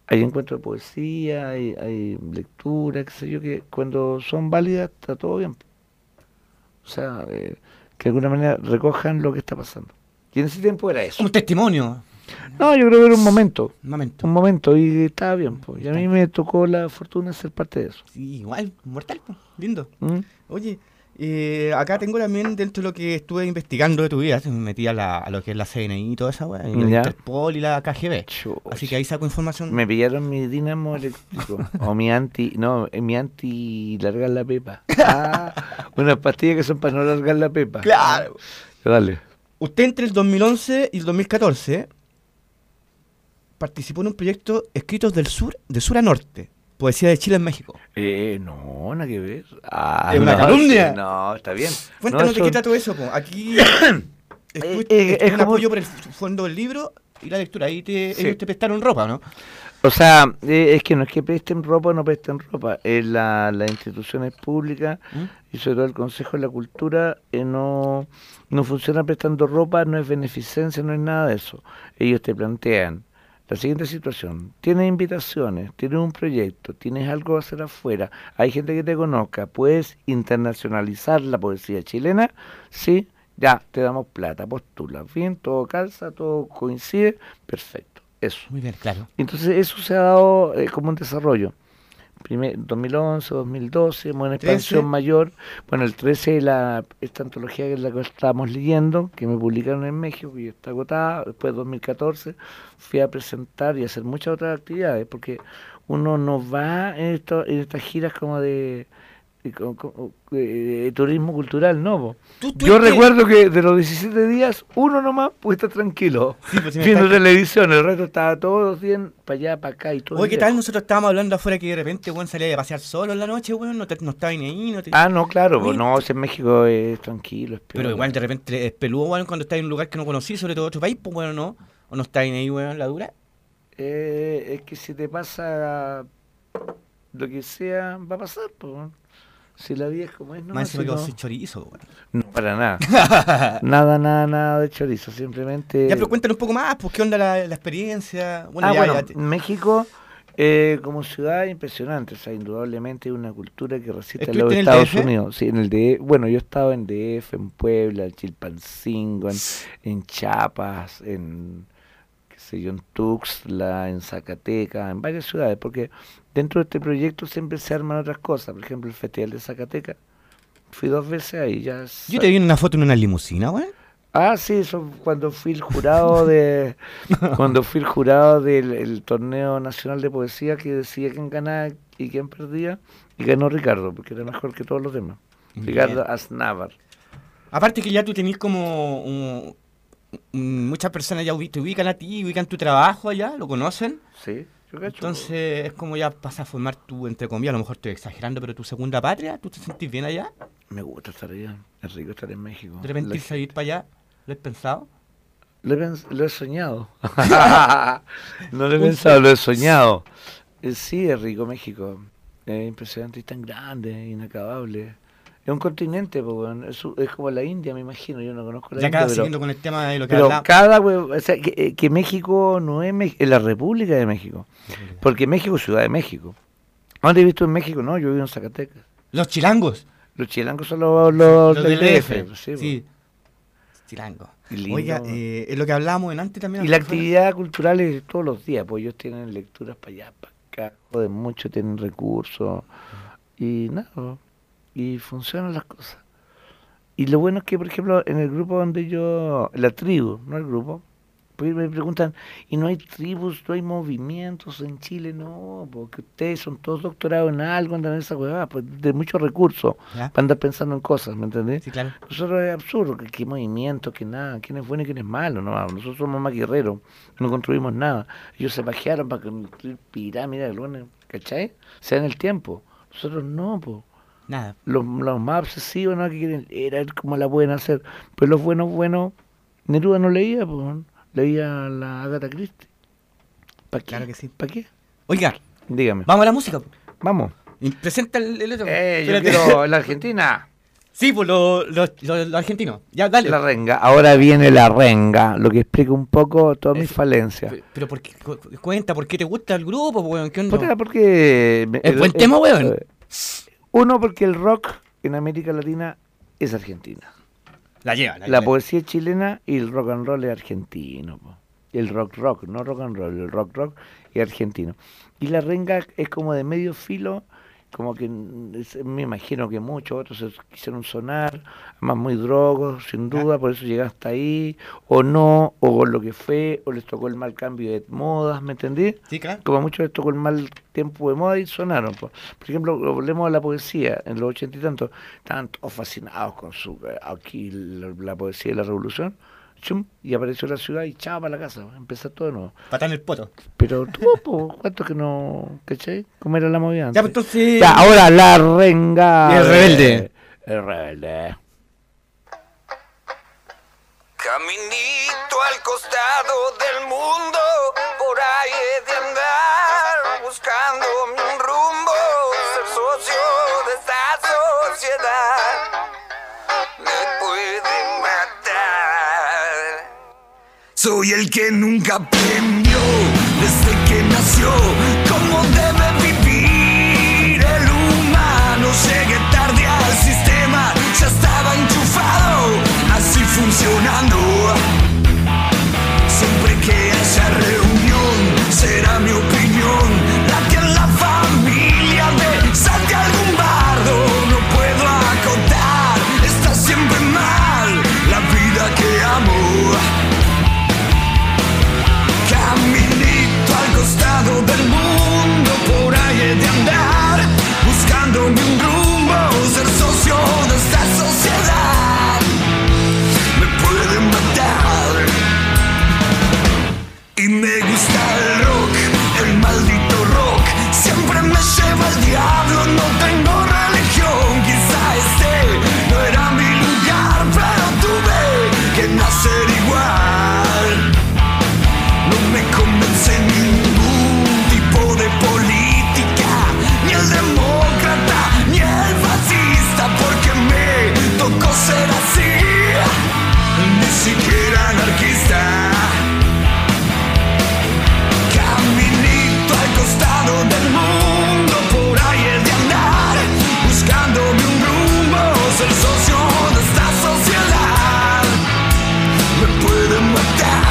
Hay encuentros de poesía, hay lectura, qué sé yo, que cuando son válidas está todo bien. O sea, que de alguna manera recojan lo que está pasando. Y en ese tiempo era eso. Un testimonio. No, yo creo que era un momento. Un momento. Y estaba bien. Pues. Y a mí me tocó la fortuna de ser parte de eso. Sí, igual, mortal, pues, lindo. ¿Mm? Oye, acá tengo también dentro de lo que estuve investigando de tu vida, me metí a lo que es la CNI y toda esa weá, y la Ya. Interpol y la KGB. Chuch. Así que ahí saco información. Me pillaron mi dinamo eléctrico. O mi anti largar la pepa. Unas pastillas que son para no largar la pepa. Claro. Dale. Usted entre el 2011 y el 2014 participó en un proyecto Escritos del Sur, de sur a norte, poesía de Chile en México. No, nada que ver. ¿Es una calumnia? Sí, no, está bien. Cuéntanos No, de eso- qué trató eso, po. Aquí es un como- apoyo por el fondo del libro y la lectura. Ahí Sí. ellos te prestaron ropa, ¿no? O sea, es que no es que presten ropa o no presten ropa, es las instituciones públicas y sobre todo el Consejo de la Cultura no funciona prestando ropa, no es beneficencia, no es nada de eso. Ellos te plantean la siguiente situación: tienes invitaciones, tienes un proyecto, tienes algo que hacer afuera, hay gente que te conozca, puedes internacionalizar la poesía chilena, sí, ya, te damos plata, postula, bien, todo calza, todo coincide, perfecto. Eso. Muy bien, claro. Entonces eso se ha dado como un desarrollo. 2011, 2012, una expansión 13. mayor. Bueno, el 13, esta antología que es la que estábamos leyendo, que me publicaron en México, que ya está agotada. Después, 2014, fui a presentar y hacer muchas otras actividades, porque uno no va en estas giras como de turismo cultural, no. Po. Yo recuerdo que de los 17 días, uno nomás pude estar tranquilo, Sí, pues, si me viendo está- televisión, el resto estaba todos los días para allá, para acá y todo. Oye, el ¿qué día. tal? Nosotros estábamos hablando afuera que de repente, weón, salía de pasear solo en la noche, weón, no estaba ni ahí, no te... Ah, no, claro, Oye, pues no, si en México es tranquilo, es Pero piola. igual de repente es peludo, weón, cuando estás en un lugar que no conocí, sobre todo otro país, pues, weón, ¿no? ¿O no estás ahí, weón, la dura? Es que si te pasa lo que sea, va a pasar, pues. Si la vida es como es, no, Más encima si que vos no, sois chorizo, weón. no, para nada. nada de chorizo, simplemente... Ya, pero cuéntanos un poco más, pues, ¿qué onda la experiencia? Bueno, Bueno, ya te- México como ciudad impresionante, o sea, indudablemente es una cultura que resiste a los ¿Estuviste en el Estados DF? Unidos. Sí, en el DF, bueno, yo he estado en DF, en Puebla, en Chilpancingo, en Chiapas, en qué sé yo, en Tuxtla, en Zacatecas, en varias ciudades, porque dentro de este proyecto siempre se arman otras cosas. Por ejemplo, el Festival de Zacatecas, fui 2 veces ahí. Yo te vi en una foto en una limusina, weón. Ah, sí, eso cuando fui el jurado del el torneo nacional de poesía que decía quién ganaba y quién perdía, y ganó Ricardo, porque era mejor que todos los demás. Ricardo Aznavar. Aparte que ya tú tenés como muchas personas ya te ubican a ti, ubican tu trabajo allá, lo conocen. Sí, yo cacho. Entonces es como ya pasas a formar tu, entre comillas, a lo mejor estoy exagerando, pero tu segunda patria, ¿tú te sentís bien allá? Me gusta estar allá, es rico estar en México. De repente irse a ir para allá, ¿lo has pensado? Lo he soñado. No lo he pensado, lo he soñado. Sí, es rico México. Es impresionante, es tan grande, inacabable. Es un continente, pues, bueno, es como la India, me imagino. Yo no conozco la Ya India, acá pero, siguiendo con el tema de lo que pero hablamos. cada o sea, que México no es México, es la República de México. Porque México es Ciudad de México. ¿Dónde he visto en México? No, yo vivo en Zacatecas. Los chilangos. Los chilangos son los Los del DF. sí, Sí. Chilangos. Y lindo. Oiga, es lo que hablábamos en antes también. Y la actividad cultural es todos los días, pues ellos tienen lecturas para allá, para acá, joden mucho, tienen recursos y nada, y funcionan las cosas. Y lo bueno es que, por ejemplo, en el grupo donde yo, la tribu, no el grupo, pues me preguntan, ¿y no hay tribus, no hay movimientos en Chile? No, porque ustedes son todos doctorados en algo, andan en esa huevada, pues de muchos recursos, ¿Ya? para andar pensando en cosas, ¿me entendés? Sí, claro. Nosotros es absurdo, que movimiento, que nada, quién es bueno y quién es malo, no, nosotros somos más guerreros, no construimos nada. Ellos se pajearon para construir pirámides, ¿cachai? Se da en el tiempo. Nosotros no, pues. Nada. Los más obsesivos, ¿no? Que quieren era cómo la pueden hacer. Pero los buenos, Neruda no leía, pues, leía a la Agatha Christie. ¿Para qué? Claro que sí. ¿Para qué? Oiga, Dígame. vamos a la música. Vamos. Y presenta el otro. Yo Espérate. quiero la Argentina. Sí, pues los argentinos. Ya, dale. La renga. Ahora viene la renga, lo que explica un poco todas mis falencias. Pero ¿por qué? Cuenta, ¿por qué te gusta el grupo, weón? ¿Qué onda? Porque... Es buen tema, weón. Uno, porque el rock en América Latina es argentina. La lleva. La poesía es chilena y el rock and roll es argentino. Po. El rock, no rock and roll, el rock es argentino. Y la renga es como de medio filo, como que me imagino que muchos otros se quisieron sonar, además muy drogos, sin duda, por eso llegaste hasta ahí, o no, o con lo que fue, o les tocó el mal cambio de modas, ¿me entendí? Sí, claro. Como a muchos les tocó el mal tiempo de moda y sonaron. Por ejemplo, hablemos de la poesía, en los 80 y tantos, estaban todos fascinados con aquí la poesía de la revolución. Chum, y apareció la ciudad y chao para la casa, empezó todo de nuevo. Patar en el poto. Pero tú, ¿cuántos que no? ¿Cachai? ¿Cómo era la movida antes? Ya, pues entonces... Ya, ahora la renga. Y el rebelde. El rebelde. Caminito al costado del mundo, por ahí he de andar, buscando un rumbo, ser socio de esta sociedad. Me puede matar. Soy el que nunca aprendió desde que nació cómo debe vivir el humano. Llegué tarde al sistema, ya estaba enchufado, así funcionando. Siempre que haya reunión, será mi opinión la que en la familia me salte algún bardo. No puedo acotar, está siempre mal la vida que amo. Caminito al costado del mundo, por ahí he de andar, buscándome un rumbo, ser socio de esta sociedad. Me pueden matar. Y me gusta el rock, el maldito rock, siempre me lleva al diablo, no tengo religión. Quizá este no era mi lugar, pero tuve que nacer igual. No me convence ningún tipo de política, ni el demócrata, ni el fascista, porque me tocó ser así, ni siquiera anarquista. Caminito al costado del mundo, por ahí he de andar, buscándome un rumbo, ser socio de esta sociedad. Me pueden matar.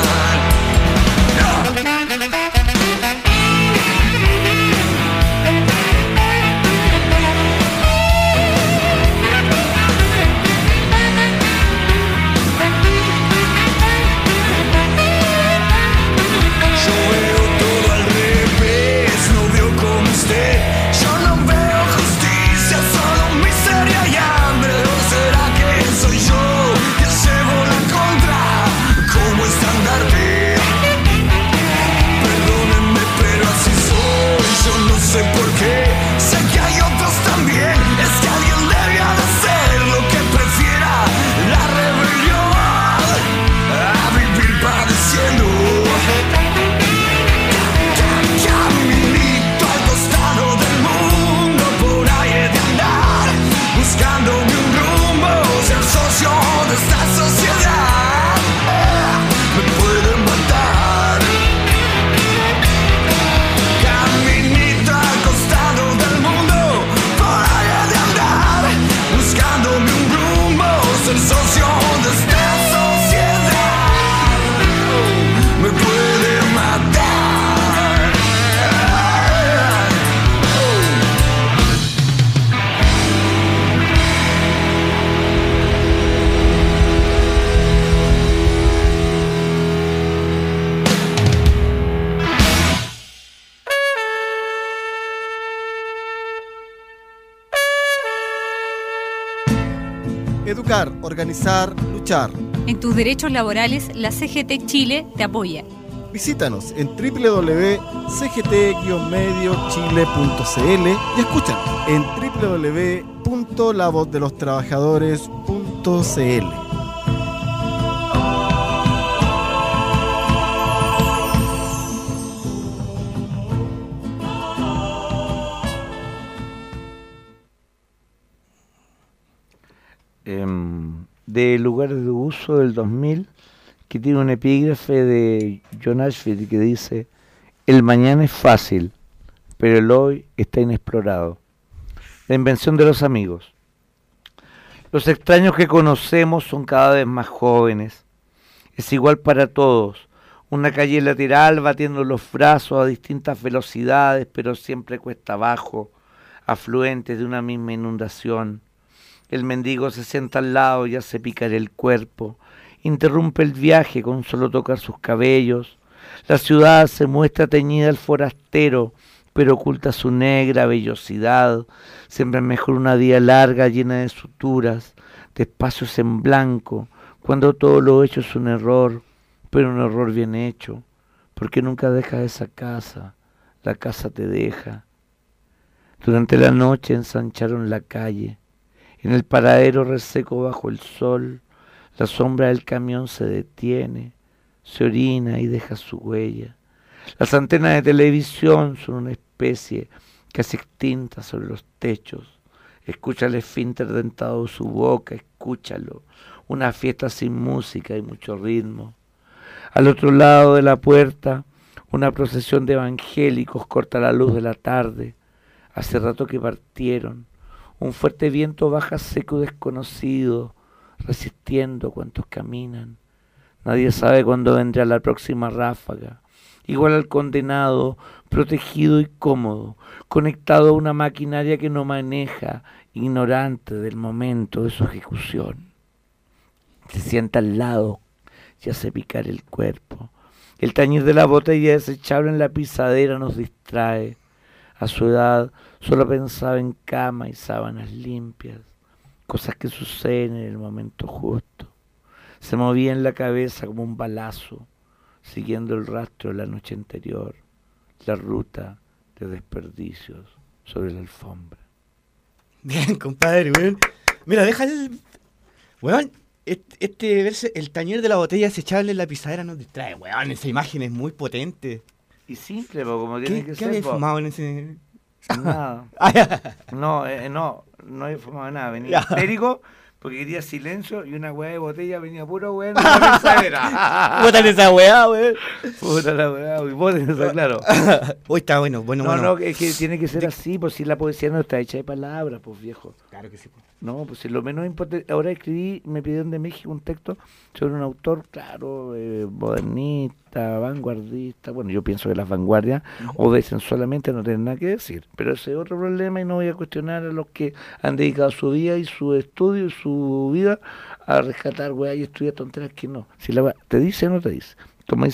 Educar, organizar, luchar. En tus derechos laborales, la CGT Chile te apoya. Visítanos en www.cgt-mediochile.cl y escúchanos en www.lavozdelostrabajadores.cl. de Lugares de Uso del 2000, que tiene un epígrafe de John Ashfield que dice: el mañana es fácil, pero el hoy está inexplorado. La invención de los amigos. Los extraños que conocemos son cada vez más jóvenes. Es igual para todos. Una calle lateral batiendo los brazos a distintas velocidades, pero siempre cuesta abajo, afluentes de una misma inundación. El mendigo se sienta al lado y hace picar el cuerpo. Interrumpe el viaje con solo tocar sus cabellos. La ciudad se muestra teñida al forastero, pero oculta su negra vellosidad. Siempre es mejor una vía larga llena de suturas, de espacios en blanco, cuando todo lo hecho es un error, pero un error bien hecho, porque nunca dejas esa casa, la casa te deja. Durante la noche ensancharon la calle, en el paradero reseco bajo el sol, la sombra del camión se detiene, se orina y deja su huella. Las antenas de televisión son una especie casi extinta sobre los techos. Escucha el esfínter dentado de su boca, escúchalo. Una fiesta sin música y mucho ritmo. Al otro lado de la puerta, una procesión de evangélicos corta la luz de la tarde. Hace rato que partieron. Un fuerte viento baja seco desconocido, resistiendo cuantos caminan. Nadie sabe cuándo vendrá la próxima ráfaga. Igual al condenado, protegido y cómodo, conectado a una maquinaria que no maneja, ignorante del momento de su ejecución. Se sienta al lado y hace picar el cuerpo. El tañir de la botella desechable en la pisadera nos distrae. A su edad solo pensaba en cama y sábanas limpias, cosas que suceden en el momento justo. Se movía en la cabeza como un balazo, siguiendo el rastro de la noche anterior, la ruta de desperdicios sobre la alfombra. Bien, compadre, weón. Mira, deja el... Weón, este verse, el tañer de la botella desechable en la pisadera nos distrae, weón. Esa imagen es muy potente. Y simple, como tiene que ¿Qué ser. habéis fumado en ese...? Nada. No he fumado nada. Venía histérico porque quería silencio y una weá de botella venía puro weá en la pisadera. Bótale esa weá, weón. Puta la weá, y bótale esa, claro. Hoy está bueno. No, es que tiene que ser así, pues si la poesía no está hecha de palabras, pues viejo. Claro que sí, pues. No, pues si lo menos importante. Ahora me pidieron de México un texto sobre un autor, claro, modernista, vanguardista. Bueno, yo pienso que las vanguardias obedecen solamente, no tienen nada que decir. Pero ese es otro problema y no voy a cuestionar a los que han dedicado su vida y su estudio y su vida a rescatar weá y estudiar tonteras que no. Si la weá te dice o no te dice. Como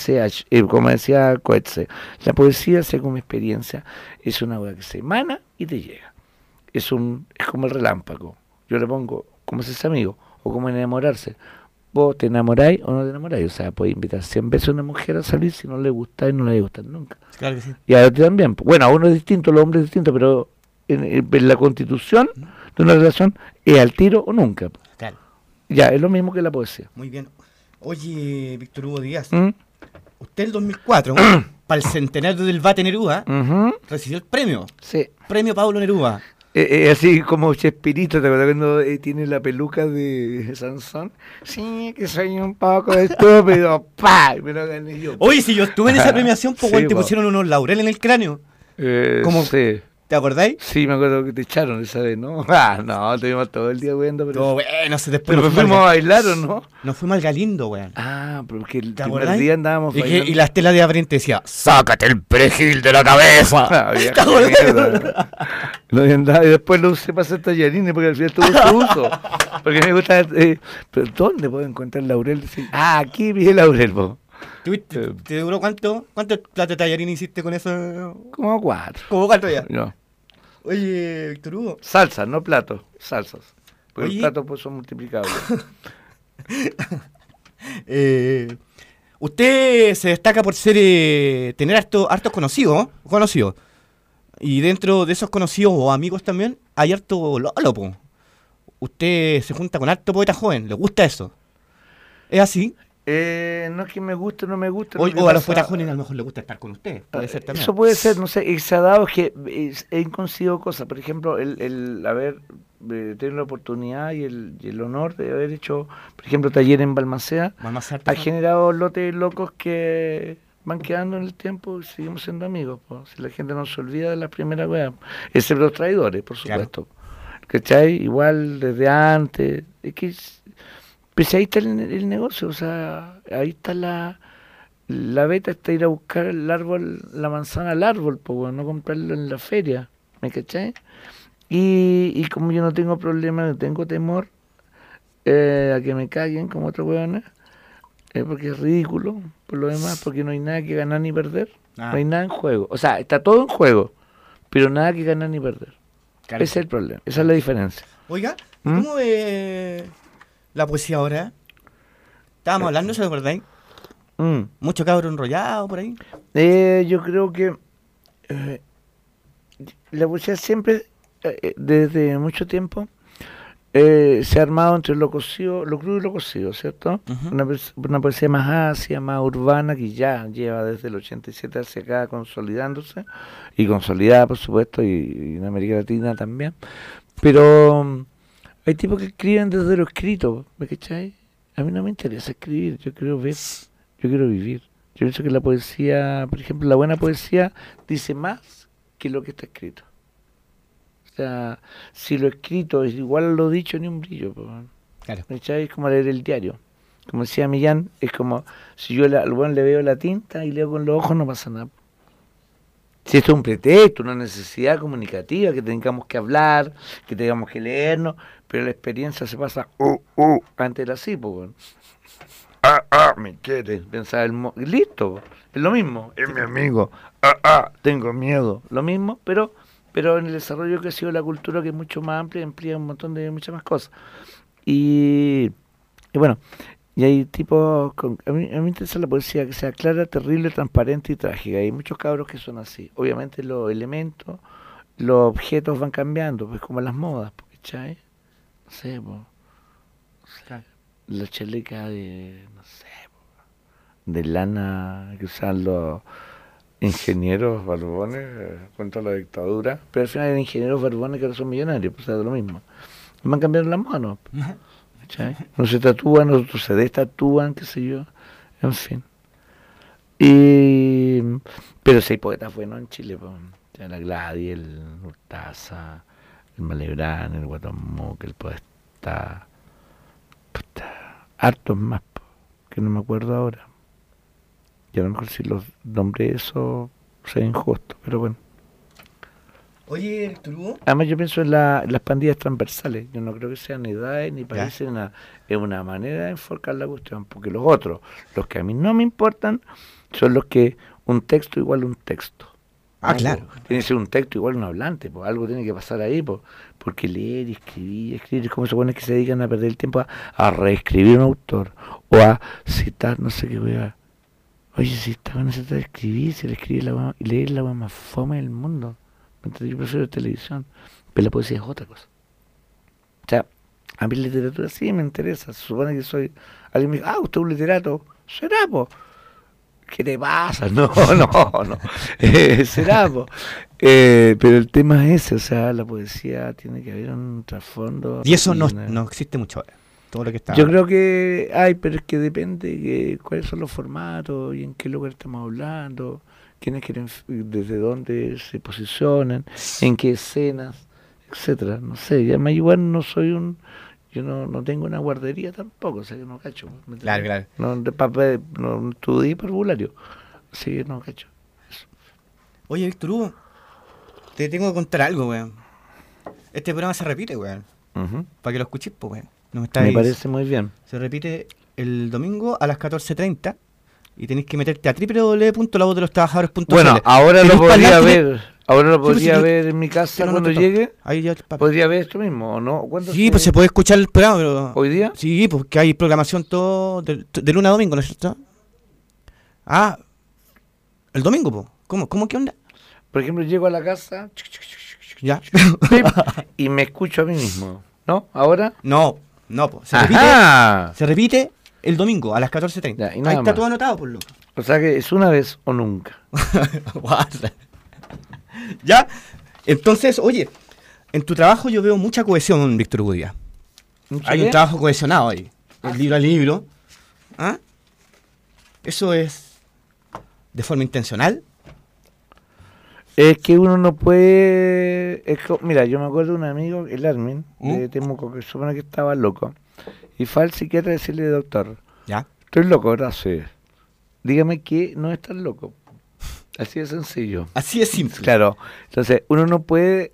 decía Coetzee, la poesía, según mi experiencia, es una weá que se emana y te llega. Es como el relámpago. Yo le pongo, como ese amigo, o como enamorarse. Vos te enamoráis o no te enamoráis. O sea, podés invitar 100 veces a una mujer a salir, si no le gustáis, no le gustan nunca. Claro que sí. Y a ti también. Bueno, a uno es distinto, los hombres es distinto, pero en la constitución de una relación es al tiro o nunca. Claro. Ya, es lo mismo que la poesía. Muy bien. Oye, Víctor Hugo Díaz, ¿Mm? usted el 2004, para el centenario del Bate Neruda, recibió el premio. Sí. Premio Pablo Neruda. Así como Chespirito, ¿te acuerdas cuando tiene la peluca de Sansón? Sí, que soy un poco estúpido, ¡pah! Me lo gané yo. Oye, si yo estuve en esa premiación, pues Sí, te po. pusieron unos laureles en el cráneo. ¿Cómo? Sí. ¿Te acordáis? Sí, me acuerdo que te echaron esa vez, ¿no? Ah, no, estuvimos todo el día viendo, pero... Todo bueno, después Pero fuimos a bailar, ¿o no? Nos fuimos al Galindo, weón. Ah, porque el ¿Te primer acordás? día andábamos bailando. Y la estela de Abrente decía, ¡sácate el perejil de la cabeza! Ah, vieja ¿Te acordás? mierda. Lo andaba, y después lo usé para hacer tallarines porque al final tuvo su uso. Porque me gusta... ¿pero dónde puedo encontrar laurel? Sí. Ah, aquí vi el laurel, po. ¿Te duró cuánto? ¿Cuántos platos de tallarín hiciste con eso? Como 4. Como 4 ya. No. Oye, Víctor Hugo. Salsas, no platos, salsas. Porque Oye. los platos pues son multiplicables. Usted se destaca por ser tener hartos conocidos. Y dentro de esos conocidos o amigos también, hay harto lolo, po. Usted se junta con harto poeta joven, ¿le gusta eso? ¿Es así? No es que me guste o no me guste. O lo que a los pasa- poetas jóvenes a lo mejor les gusta estar con usted. Puede ser también. Eso puede ser, no sé, y se ha dado que he conseguido cosas. Por ejemplo, el haber tenido la oportunidad y el honor de haber hecho, por ejemplo, taller en Balmaceda, Vamos a hacer ha generado lotes de locos que van quedando en el tiempo y seguimos siendo amigos. Po. Si la gente no se olvida de las primeras weas, excepto los traidores, por Claro. supuesto. ¿Cachai? Igual desde antes. Es que, pues ahí está el negocio, o sea, ahí está la beta, está ir a buscar el árbol, la manzana al árbol, pues no comprarlo en la feria, ¿me cachai? Y como yo no tengo problema, no tengo temor a que me caguen como otros weones, porque es ridículo, por lo demás, porque no hay nada que ganar ni perder, no hay nada en juego, o sea, está todo en juego, pero nada que ganar ni perder. Claro. Ese es el problema, esa es la diferencia. Oiga, ¿Mm? ¿cómo ve la poesía ahora? Estábamos hablando, ¿se lo acordáis? Mucho cabro enrollado por ahí. Yo creo que la poesía siempre, desde mucho tiempo, se ha armado entre lo cocido, lo crudo y lo cocido, ¿cierto? Ujú. Una poesía más ácida, más urbana, que ya lleva desde el 87 hacia acá consolidándose, y consolidada, por supuesto, y en América Latina también. Pero hay tipos que escriben desde lo escrito, ¿me cachai? A mí no me interesa escribir, yo quiero ver, yo quiero vivir. Yo pienso que la poesía, por ejemplo, la buena poesía dice más que lo que está escrito. O sea, si lo escrito es igual a lo dicho, ni un brillo. Claro. ¿Cachai? Es como leer el diario. Como decía Millán, es como si yo al buen le veo la tinta y leo con los ojos, no pasa nada. Si esto es un pretexto, una necesidad comunicativa, que tengamos que hablar, que tengamos que leernos, pero la experiencia se pasa antes era así, pues. Me quiere, pensaba listo, es lo mismo, es mi amigo, tengo miedo, lo mismo, pero en el desarrollo que ha sido la cultura, que es mucho más amplia, amplía un montón de muchas más cosas. Y bueno, y hay tipos, a mí me interesa la poesía que sea clara, terrible, transparente y trágica. Hay muchos cabros que son así. Obviamente los elementos, los objetos van cambiando, pues como las modas, ¿cachai? No sé, pues, la chaleca de, no sé, de lana que usan los ingenieros barbones contra la dictadura, pero al final hay ingenieros barbones que ahora son millonarios, pues es lo mismo. Van cambiando las manos, ¿cachai? No se tatúan, otros se destatúan, qué sé yo, en fin. Pero si hay poetas buenos en Chile, pues, la Gladys, el Urtaza, el Malebrán, el Guatamoc, el Podestá, hartos más, que no me acuerdo ahora. Y a lo mejor si los nombré eso sea injusto, pero bueno. Oye, Héctor Hugo. Además yo pienso en las pandillas transversales. Yo no creo que sean edades ni países, nada. Es una manera de enfocar la cuestión, porque los otros, los que a mí no me importan, son los que un texto igual a un texto. Ah, ¿no? claro. Tiene que ser un texto igual a un hablante, pues algo tiene que pasar ahí, pues, porque leer y escribir, es como se supone que se dedican a perder el tiempo a reescribir un autor o a citar no sé qué wea. Oye, si estaban a tratar de escribir, si le escribir la wea, y leer la wea más fome del mundo. Entonces yo prefiero televisión, pero la poesía es otra cosa. O sea, a mí la literatura sí me interesa, se supone que soy, alguien me dice, usted es un literato, será, po. ¿Qué te pasa? No. Será, po. Pero el tema es ese, o sea, la poesía tiene que haber un trasfondo. Y eso no existe mucho ahora. Todo lo que está. Yo creo que hay, pero es que depende de cuáles son los formatos y en qué lugar estamos hablando, quiénes quieren, desde dónde se posicionan, en qué escenas, etcétera. No sé, ya me igual no soy yo no tengo una guardería tampoco, o sea, que no cacho. Claro. No estudié parvulario, así que no cacho. Eso. Oye, Víctor Hugo, te tengo que contar algo, weón. Este programa se repite, weón. Para que lo escuches, pues, weón. Me parece muy bien. Se repite el domingo a las 14:30 y tenéis que meterte a www.lavozdelostrabajadores.cl. Bueno, ahora lo podría ver. Ahora lo Sí, pues, podría sí, ver en mi casa no, cuando no, llegue. Ahí ya, papi. ¿Podría ver esto mismo o no? Sí, pues se puede escuchar el programa, pero... ¿Hoy día? Sí, porque hay programación todo de lunes a domingo, ¿no es cierto? Ah, el domingo, pues. ¿Cómo qué onda? Por ejemplo, llego a la casa Ya. y me escucho a mí mismo, ¿no? ¿Ahora? No, pues. Se repite el domingo a las 14:30. Ya, y Ahí nada está más. todo anotado, por loco. O sea que es una vez o nunca. ¿Ya? Entonces, oye, en tu trabajo yo veo mucha cohesión, Víctor Hugo Díaz. Hay un trabajo cohesionado ahí. El libro a libro. ¿Ah? ¿Eso es de forma intencional? Es que uno no puede... mira, yo me acuerdo de un amigo, el Armin, de Temuco, que supone que estaba loco. Y fue al psiquiatra a decirle, doctor, ¿Ya? estoy loco, ¿verdad? Sí. Dígame que no es tan loco. Así de sencillo. Así es simple. Claro. Entonces, uno no puede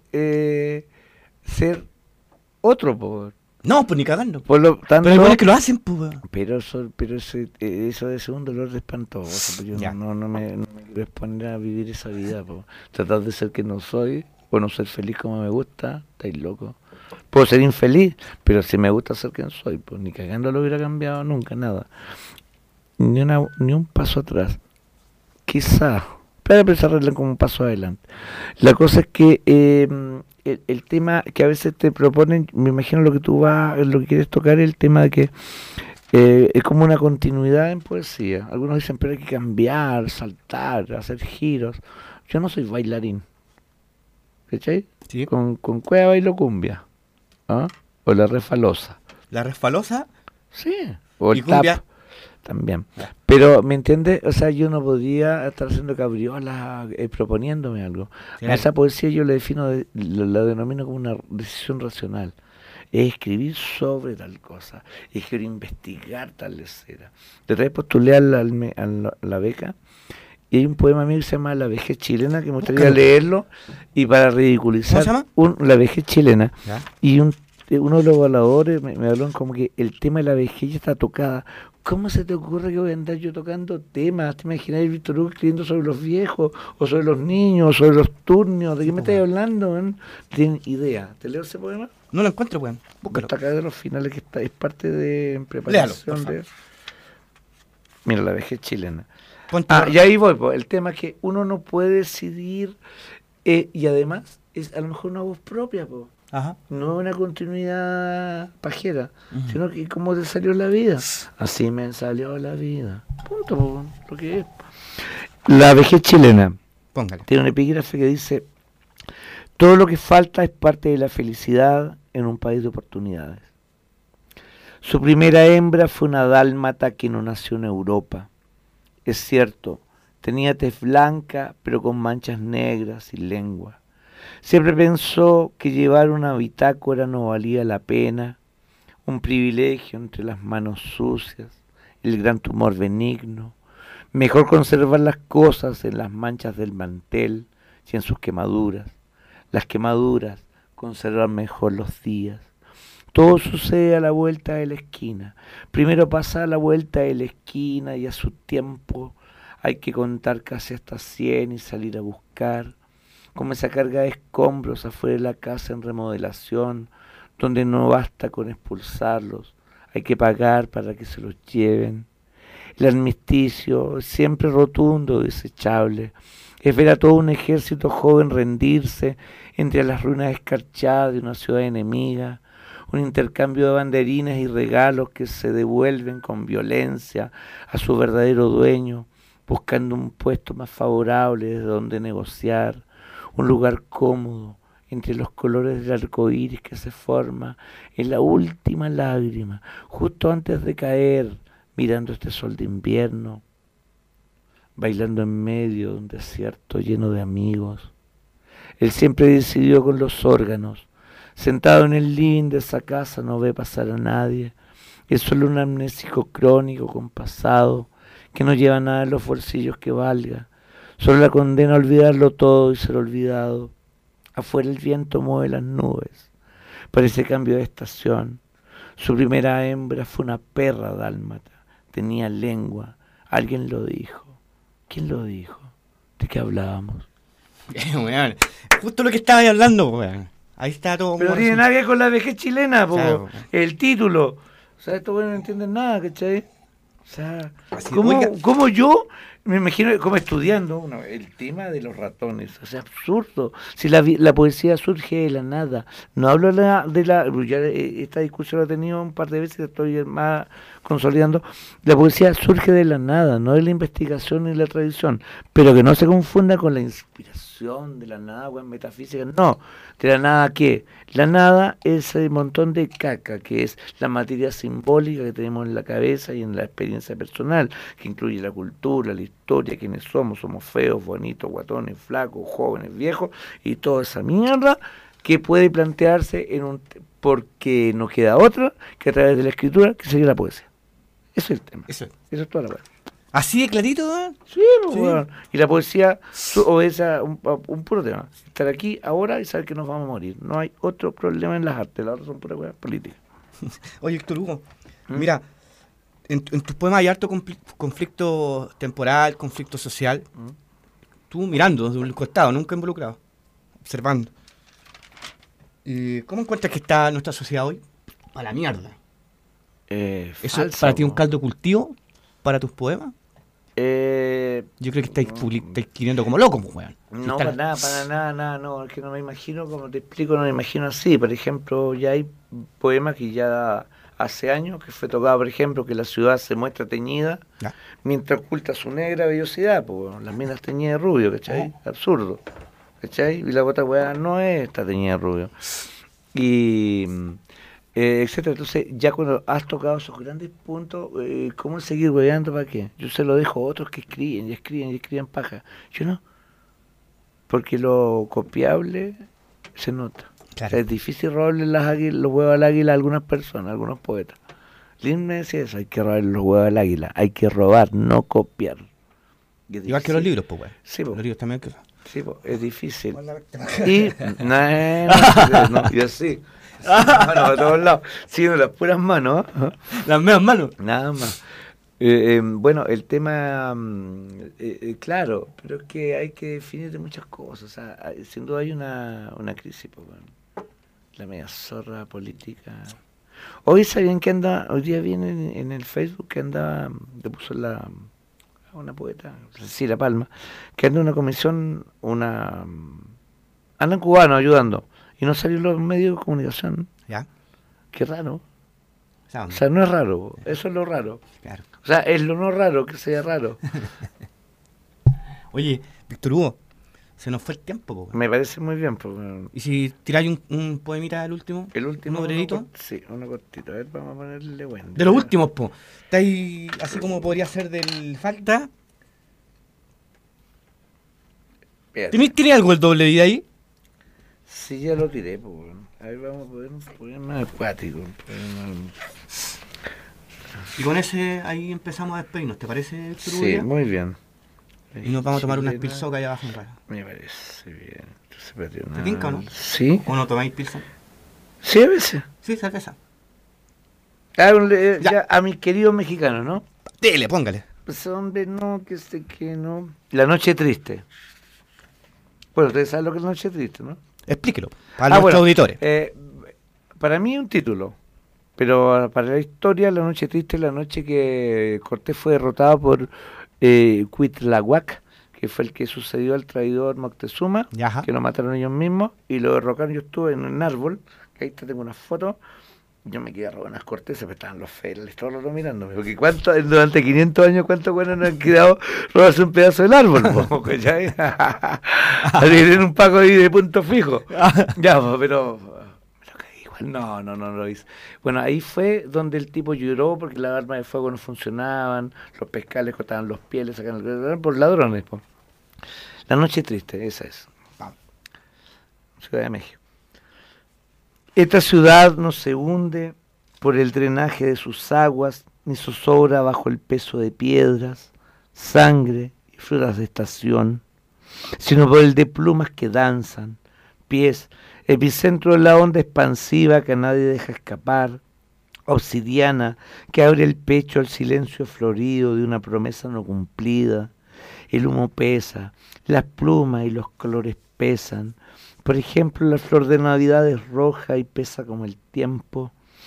ser otro, No, pues ni cagando. por lo tanto... Pero hay buenos que lo hacen, pues. Pero eso debe ser un dolor de espantoso. Pues yo Ya. no me quiero exponer a vivir esa vida. Pues. Tratar de ser que no soy, o no ser feliz como me gusta, estáis loco. Puedo ser infeliz, pero si me gusta ser quien soy, pues ni cagando lo hubiera cambiado nunca, nada. Ni un paso atrás. Quizá, para pensarle como un paso adelante. La cosa es que el tema que a veces te proponen, me imagino lo que tú lo que quieres tocar, el tema de que es como una continuidad en poesía. Algunos dicen, pero hay que cambiar, saltar, hacer giros. Yo no soy bailarín, ¿cachai? Sí. Con cueva bailo cumbia, ¿ah? O la refalosa, La resfalosa sí, o y el cumbia. tap también. Ya. Pero, ¿me entiendes? O sea, yo no podía estar haciendo cabriolas proponiéndome algo. Sí. A esa poesía yo la la denomino como una decisión racional. Es escribir sobre tal cosa, es quiero investigar tal escena. De otra vez postulé a la beca y hay un poema mío que se llama La vejez chilena, que me gustaría Búscalo. leerlo, y para ridiculizar ¿Cómo se llama? La vejez chilena. ¿Ya? Y uno de los evaluadores me habló como que el tema de la vejez ya está tocada. ¿Cómo se te ocurre que voy a andar yo tocando temas? ¿Te imaginas a Víctor Hugo escribiendo sobre los viejos, o sobre los niños, o sobre los turnios? ¿De qué me estás hablando, man? ¿Tienen idea? ¿Te leo ese poema? No lo encuentro, weón. Búscalo. Está acá de los finales, que es parte de Léalo, preparación por de... Mira, la vejez chilena. Ponte Y ahí voy, el tema es que uno no puede decidir, y además es a lo mejor una voz propia, po. Ajá. No una continuidad pajera, sino que cómo te salió la vida. Así me salió la vida. Punto, po, lo que es. La vejez chilena Póngale. tiene un epígrafe que dice: todo lo que falta es parte de la felicidad en un país de oportunidades. Su primera hembra fue una dálmata que no nació en Europa. Es cierto, tenía tez blanca, pero con manchas negras y lengua. Siempre pensó que llevar una bitácora no valía la pena, un privilegio entre las manos sucias, el gran tumor benigno. Mejor conservar las cosas en las manchas del mantel y en sus quemaduras. Las quemaduras conservan mejor los días. Todo sucede a la vuelta de la esquina. Primero pasa a la vuelta de la esquina y a su tiempo hay que contar casi hasta 100 y salir a buscar. Como esa carga de escombros afuera de la casa en remodelación, donde no basta con expulsarlos, hay que pagar para que se los lleven. El armisticio, siempre rotundo, desechable, es ver a todo un ejército joven rendirse entre las ruinas escarchadas de una ciudad enemiga, un intercambio de banderines y regalos que se devuelven con violencia a su verdadero dueño, buscando un puesto más favorable desde donde negociar, un lugar cómodo entre los colores del arco iris que se forma en la última lágrima, justo antes de caer, mirando este sol de invierno, bailando en medio de un desierto lleno de amigos. Él siempre decidió con los órganos. Sentado en el living de esa casa no ve pasar a nadie. Es solo un amnésico crónico compasado que no lleva nada en los bolsillos que valga. Solo la condena a olvidarlo todo y ser olvidado. Afuera el viento mueve las nubes. Parece cambio de estación. Su primera hembra fue una perra dálmata. Tenía lengua. Alguien lo dijo. ¿Quién lo dijo? ¿De qué hablábamos? Weón, justo lo que estaba ahí hablando, weón. Ahí está todo. Pero como tiene resuelto. nada que ver con la vejez chilena, po. Claro. El título. O sea, estos güeyes no entienden nada, ¿cachai? O sea, Así, ¿cómo, oiga. cómo yo Me imagino como estudiando el tema de los ratones. O sea, absurdo. Si la poesía surge de la nada. No hablo esta discusión la he tenido un par de veces, estoy más consolidando. La poesía surge de la nada, no de la investigación ni de la tradición. Pero que no se confunda con la inspiración de la nada o en metafísica. No, de la nada, ¿qué? La nada es el montón de caca, que es la materia simbólica que tenemos en la cabeza y en la experiencia personal, que incluye la cultura, la historia, quiénes somos feos, bonitos, guatones, flacos, jóvenes, viejos, y toda esa mierda que puede plantearse porque no queda otra que a través de la escritura, que sería la poesía. Ese es el tema. Eso es toda la cosa. ¿Así de clarito? Sí, bueno. Y la poesía obedece a un puro tema. Estar aquí ahora y saber que nos vamos a morir. No hay otro problema en las artes. Las otras son puras weas políticas. Oye, Héctor Hugo, mira, en tus poemas hay harto conflicto temporal, conflicto social. Tú mirando desde un costado, nunca involucrado, observando. ¿Cómo encuentras que está nuestra sociedad hoy? A la mierda. ¿Eso es para ti un caldo de cultivo para tus poemas? Yo creo que estáis escribiendo como loco, weón. No, para nada, no, es que no me imagino, como te explico, no me imagino así. Por ejemplo, ya hay poemas que ya hace años que fue tocado, por ejemplo, que la ciudad se muestra teñida mientras oculta su negra vellosidad, pues las minas teñidas de rubio, ¿cachai? Absurdo, ¿cachai? Y la otra weá no está teñida de rubio. Y etcétera. Entonces, ya cuando has tocado esos grandes puntos, ¿cómo seguir hueveando para qué? Yo se lo dejo a otros que escriben paja. Yo no. Porque lo copiable se nota. Claro. O sea, es difícil robarle los huevos al águila a algunas personas, a algunos poetas. Lin me decía eso, hay que robarle los huevos al águila. Hay que robar, no copiar. Igual que los libros, pues, güey. Sí, los libros también que... Sí, es difícil. Y y así. Mano a todos lados, siguiendo las puras manos, las mismas manos, nada más. Bueno, el tema, claro, pero es que hay que definir de muchas cosas. O sea, sin duda hay una crisis, pues, bueno, la media zorra política. Hoy sabían que hoy día viene en el Facebook que anda, le puso una poeta, Cecilia Palma, que anda una comisión, andan cubanos ayudando. Y no salió en los medios de comunicación. ¿Ya? Qué raro. O sea, no es raro. Eso es lo raro. Claro. O sea, es lo no raro que sea raro. Oye, Víctor Hugo, se nos fue el tiempo, po. Me parece muy bien. Porque... ¿Y si tiráis un poemita del último? ¿El último? ¿Un obredito? Sí, uno cortito. A ver, vamos a ponerle bueno. De los últimos, po. Está ahí, así como podría ser del Falta. ¿Tiene algo el doble vida ahí? Sí, ya lo tiré, pues. A ver, vamos a poner un poema acuático. Y con ese ahí empezamos a despedirnos, ¿te parece? Sí, muy bien. Y nos vamos a tomar unas pilsocas allá abajo un rato. Me parece bien. ¿Te tinca o no? Sí. ¿O no tomáis pilsa? Sí, a veces. Sí, cerveza. Ya, a mis queridos mexicanos, ¿no? Dele, póngale. Pues hombre, no, que no. La noche triste. Bueno, ustedes saben lo que es la noche triste, ¿no? Explíquelo, para nuestros auditores. Para mí es un título, pero para la historia, la noche triste es la noche que Cortés fue derrotado por Cuitláhuac, que fue el que sucedió al traidor Moctezuma, que lo mataron ellos mismos, y lo derrocaron. Yo estuve en un árbol, que ahí tengo una foto, yo me quedé robando unas cortezas, pero estaban los federales todos los mirándome, porque durante 500 años, ¿cuántos buenos nos han quedado robarse un pedazo del árbol? En un paco ahí de punto fijo. Ya, pero igual no lo hice. Bueno, ahí fue donde el tipo lloró porque las armas de fuego no funcionaban, los pescales cortaban los pies, sacaban por ladrones. Po. La noche triste, esa es. Ciudad de México. Esta ciudad no se hunde por el drenaje de sus aguas, ni zozobra bajo el peso de piedras, sangre y frutas de estación, sino por el de plumas que danzan, pies, epicentro de la onda expansiva que a nadie deja escapar, obsidiana que abre el pecho al silencio florido de una promesa no cumplida. El humo pesa, las plumas y los colores pesan. Por ejemplo, la flor de Navidad es roja y pesa como el tiempo.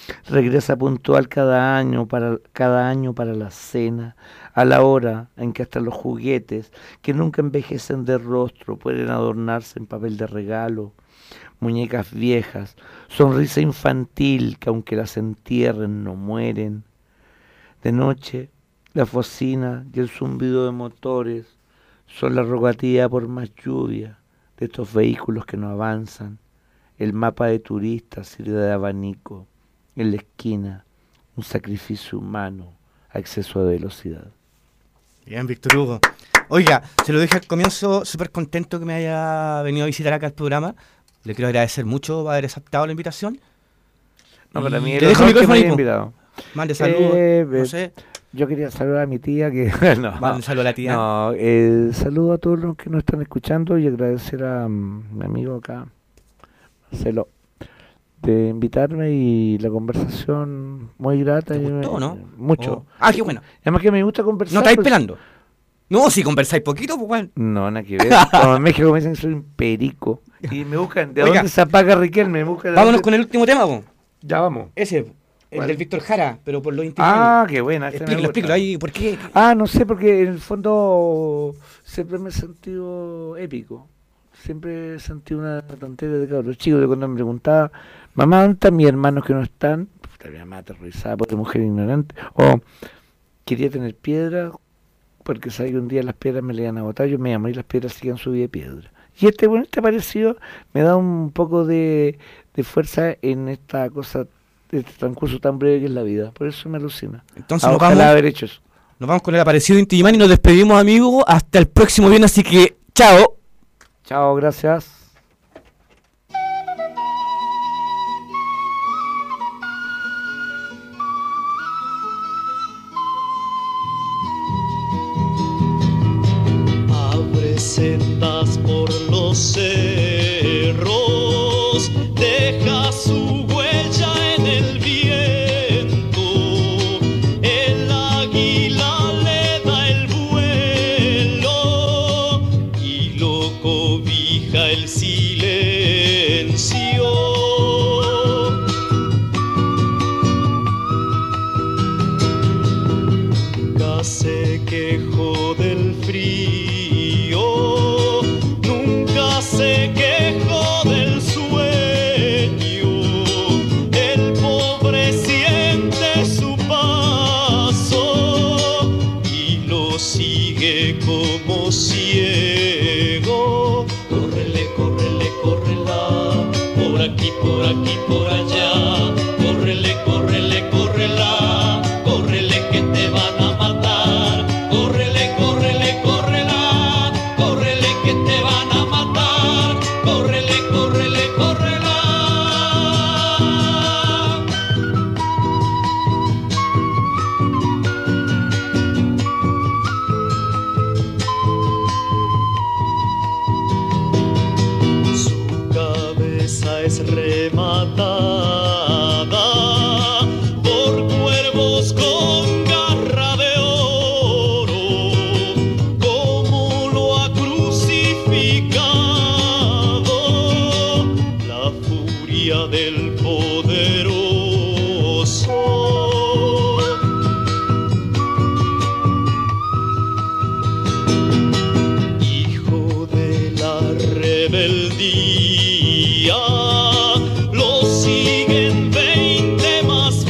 Regresa puntual cada año para la cena, a la hora en que hasta los juguetes, que nunca envejecen de rostro, pueden adornarse en papel de regalo, muñecas viejas, sonrisa infantil que aunque las entierren no mueren. De noche, la bocina y el zumbido de motores son la rogativa por más lluvia de estos vehículos que no avanzan. El mapa de turistas sirve de abanico. En la esquina, un sacrificio humano a exceso de velocidad. Bien, Víctor Hugo. Oiga, se lo dije al comienzo, súper contento que me haya venido a visitar acá al programa. Le quiero agradecer mucho por haber aceptado la invitación. No, para mí le el dejo honor el que me micrófono haya ahí, invitado. Mande saludos, no sé. Yo quería saludar a mi tía que no, Mande saludos a la tía. no, saludo a todos los que nos están escuchando y agradecer a mi amigo acá, Marcelo, de invitarme y la conversación muy grata. ¿Te gustó, no? Mucho. Oh. Ah, qué bueno. Además que me gusta conversar. ¿No estáis pues. pelando? No, si conversáis poquito, pues bueno. No, nada que ver. Como en México me dicen que soy un perico. Y me buscan, ¿de Oiga, dónde se apaga Riquelme? Me buscan, ¿de Vámonos dónde? con el último tema, pues. Ya vamos. Ese, el ¿Cuál? del Víctor Jara, pero por lo íntimo. Ah, qué buena. ese me Explíquelo, gusta. ahí, ¿por qué? Ah, no sé, porque en el fondo siempre me he sentido épico. Siempre he sentido una tontería de cabros chicos, de cuando me preguntaba, mamá, ¿dónde están mis hermanos que no están? Puta, mi mamá aterrorizada por mujer ignorante. O quería tener piedra, porque sabía que un día las piedras me le iban a botar, yo me llamé y las piedras siguen su vida de piedra. Y este parecido me da un poco de fuerza en esta cosa, este transcurso tan breve que es la vida. Por eso me alucina. Entonces nos ojalá vamos, haber hecho eso. nos vamos con el aparecido de Inti Illimani y nos despedimos, amigos. Hasta el próximo viernes, así que chao. Chao, gracias. Abre sendas por los cerros, deja su huella en el viento. El águila le da el vuelo y lo cobija el silencio. Nunca se quejó del frío, nunca se quejó del sueño. El pobre siente su paso y lo sigue como ciego. Córrele, córrele, córrela, por aquí, por aquí, por allá. Córrele, córrele, córrela, córrele que te van a matar. Córrele, córrele, córrela, córrele que te van a matar. Córrele, córrele, córrela. Su cabeza es rematada por cuervos con garra de oro, como lo ha crucificado la furia del poderoso. Hijo de la rebeldía, lo siguen 20 más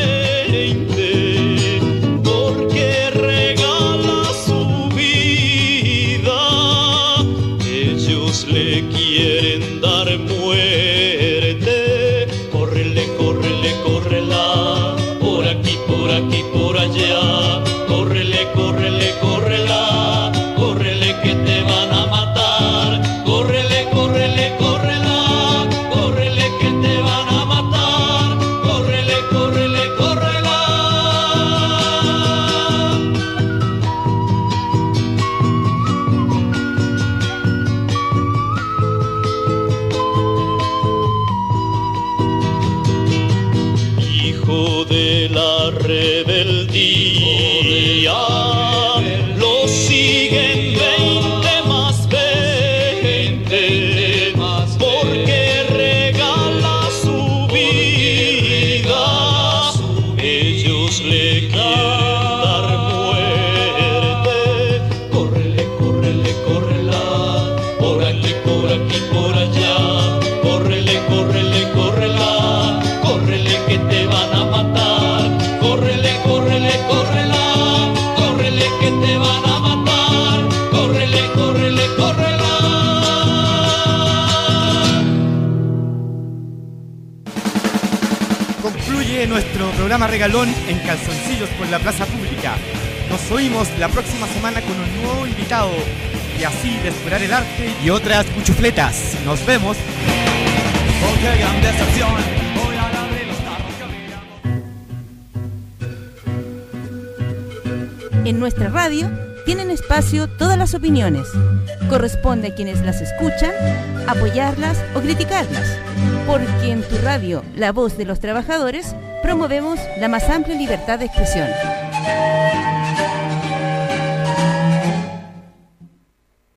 20, porque regala su vida. Ellos le quieren dar muerte. Córrele, córrele, córrela, por aquí, por aquí, por allá. Córrele, córrele, córrela, córrele que te van a matar. Córrele, córrele, programa regalón en Calzoncillos por la Plaza Pública. Nos oímos la próxima semana con un nuevo invitado y así de explorar el arte y otras cuchufletas. Nos vemos. Oh, qué gran decepción. Hoy al abrir los tarros En nuestra radio tienen espacio todas las opiniones. Corresponde a quienes las escuchan apoyarlas o criticarlas. Porque en tu radio, La Voz de los Trabajadores, promovemos la más amplia libertad de expresión.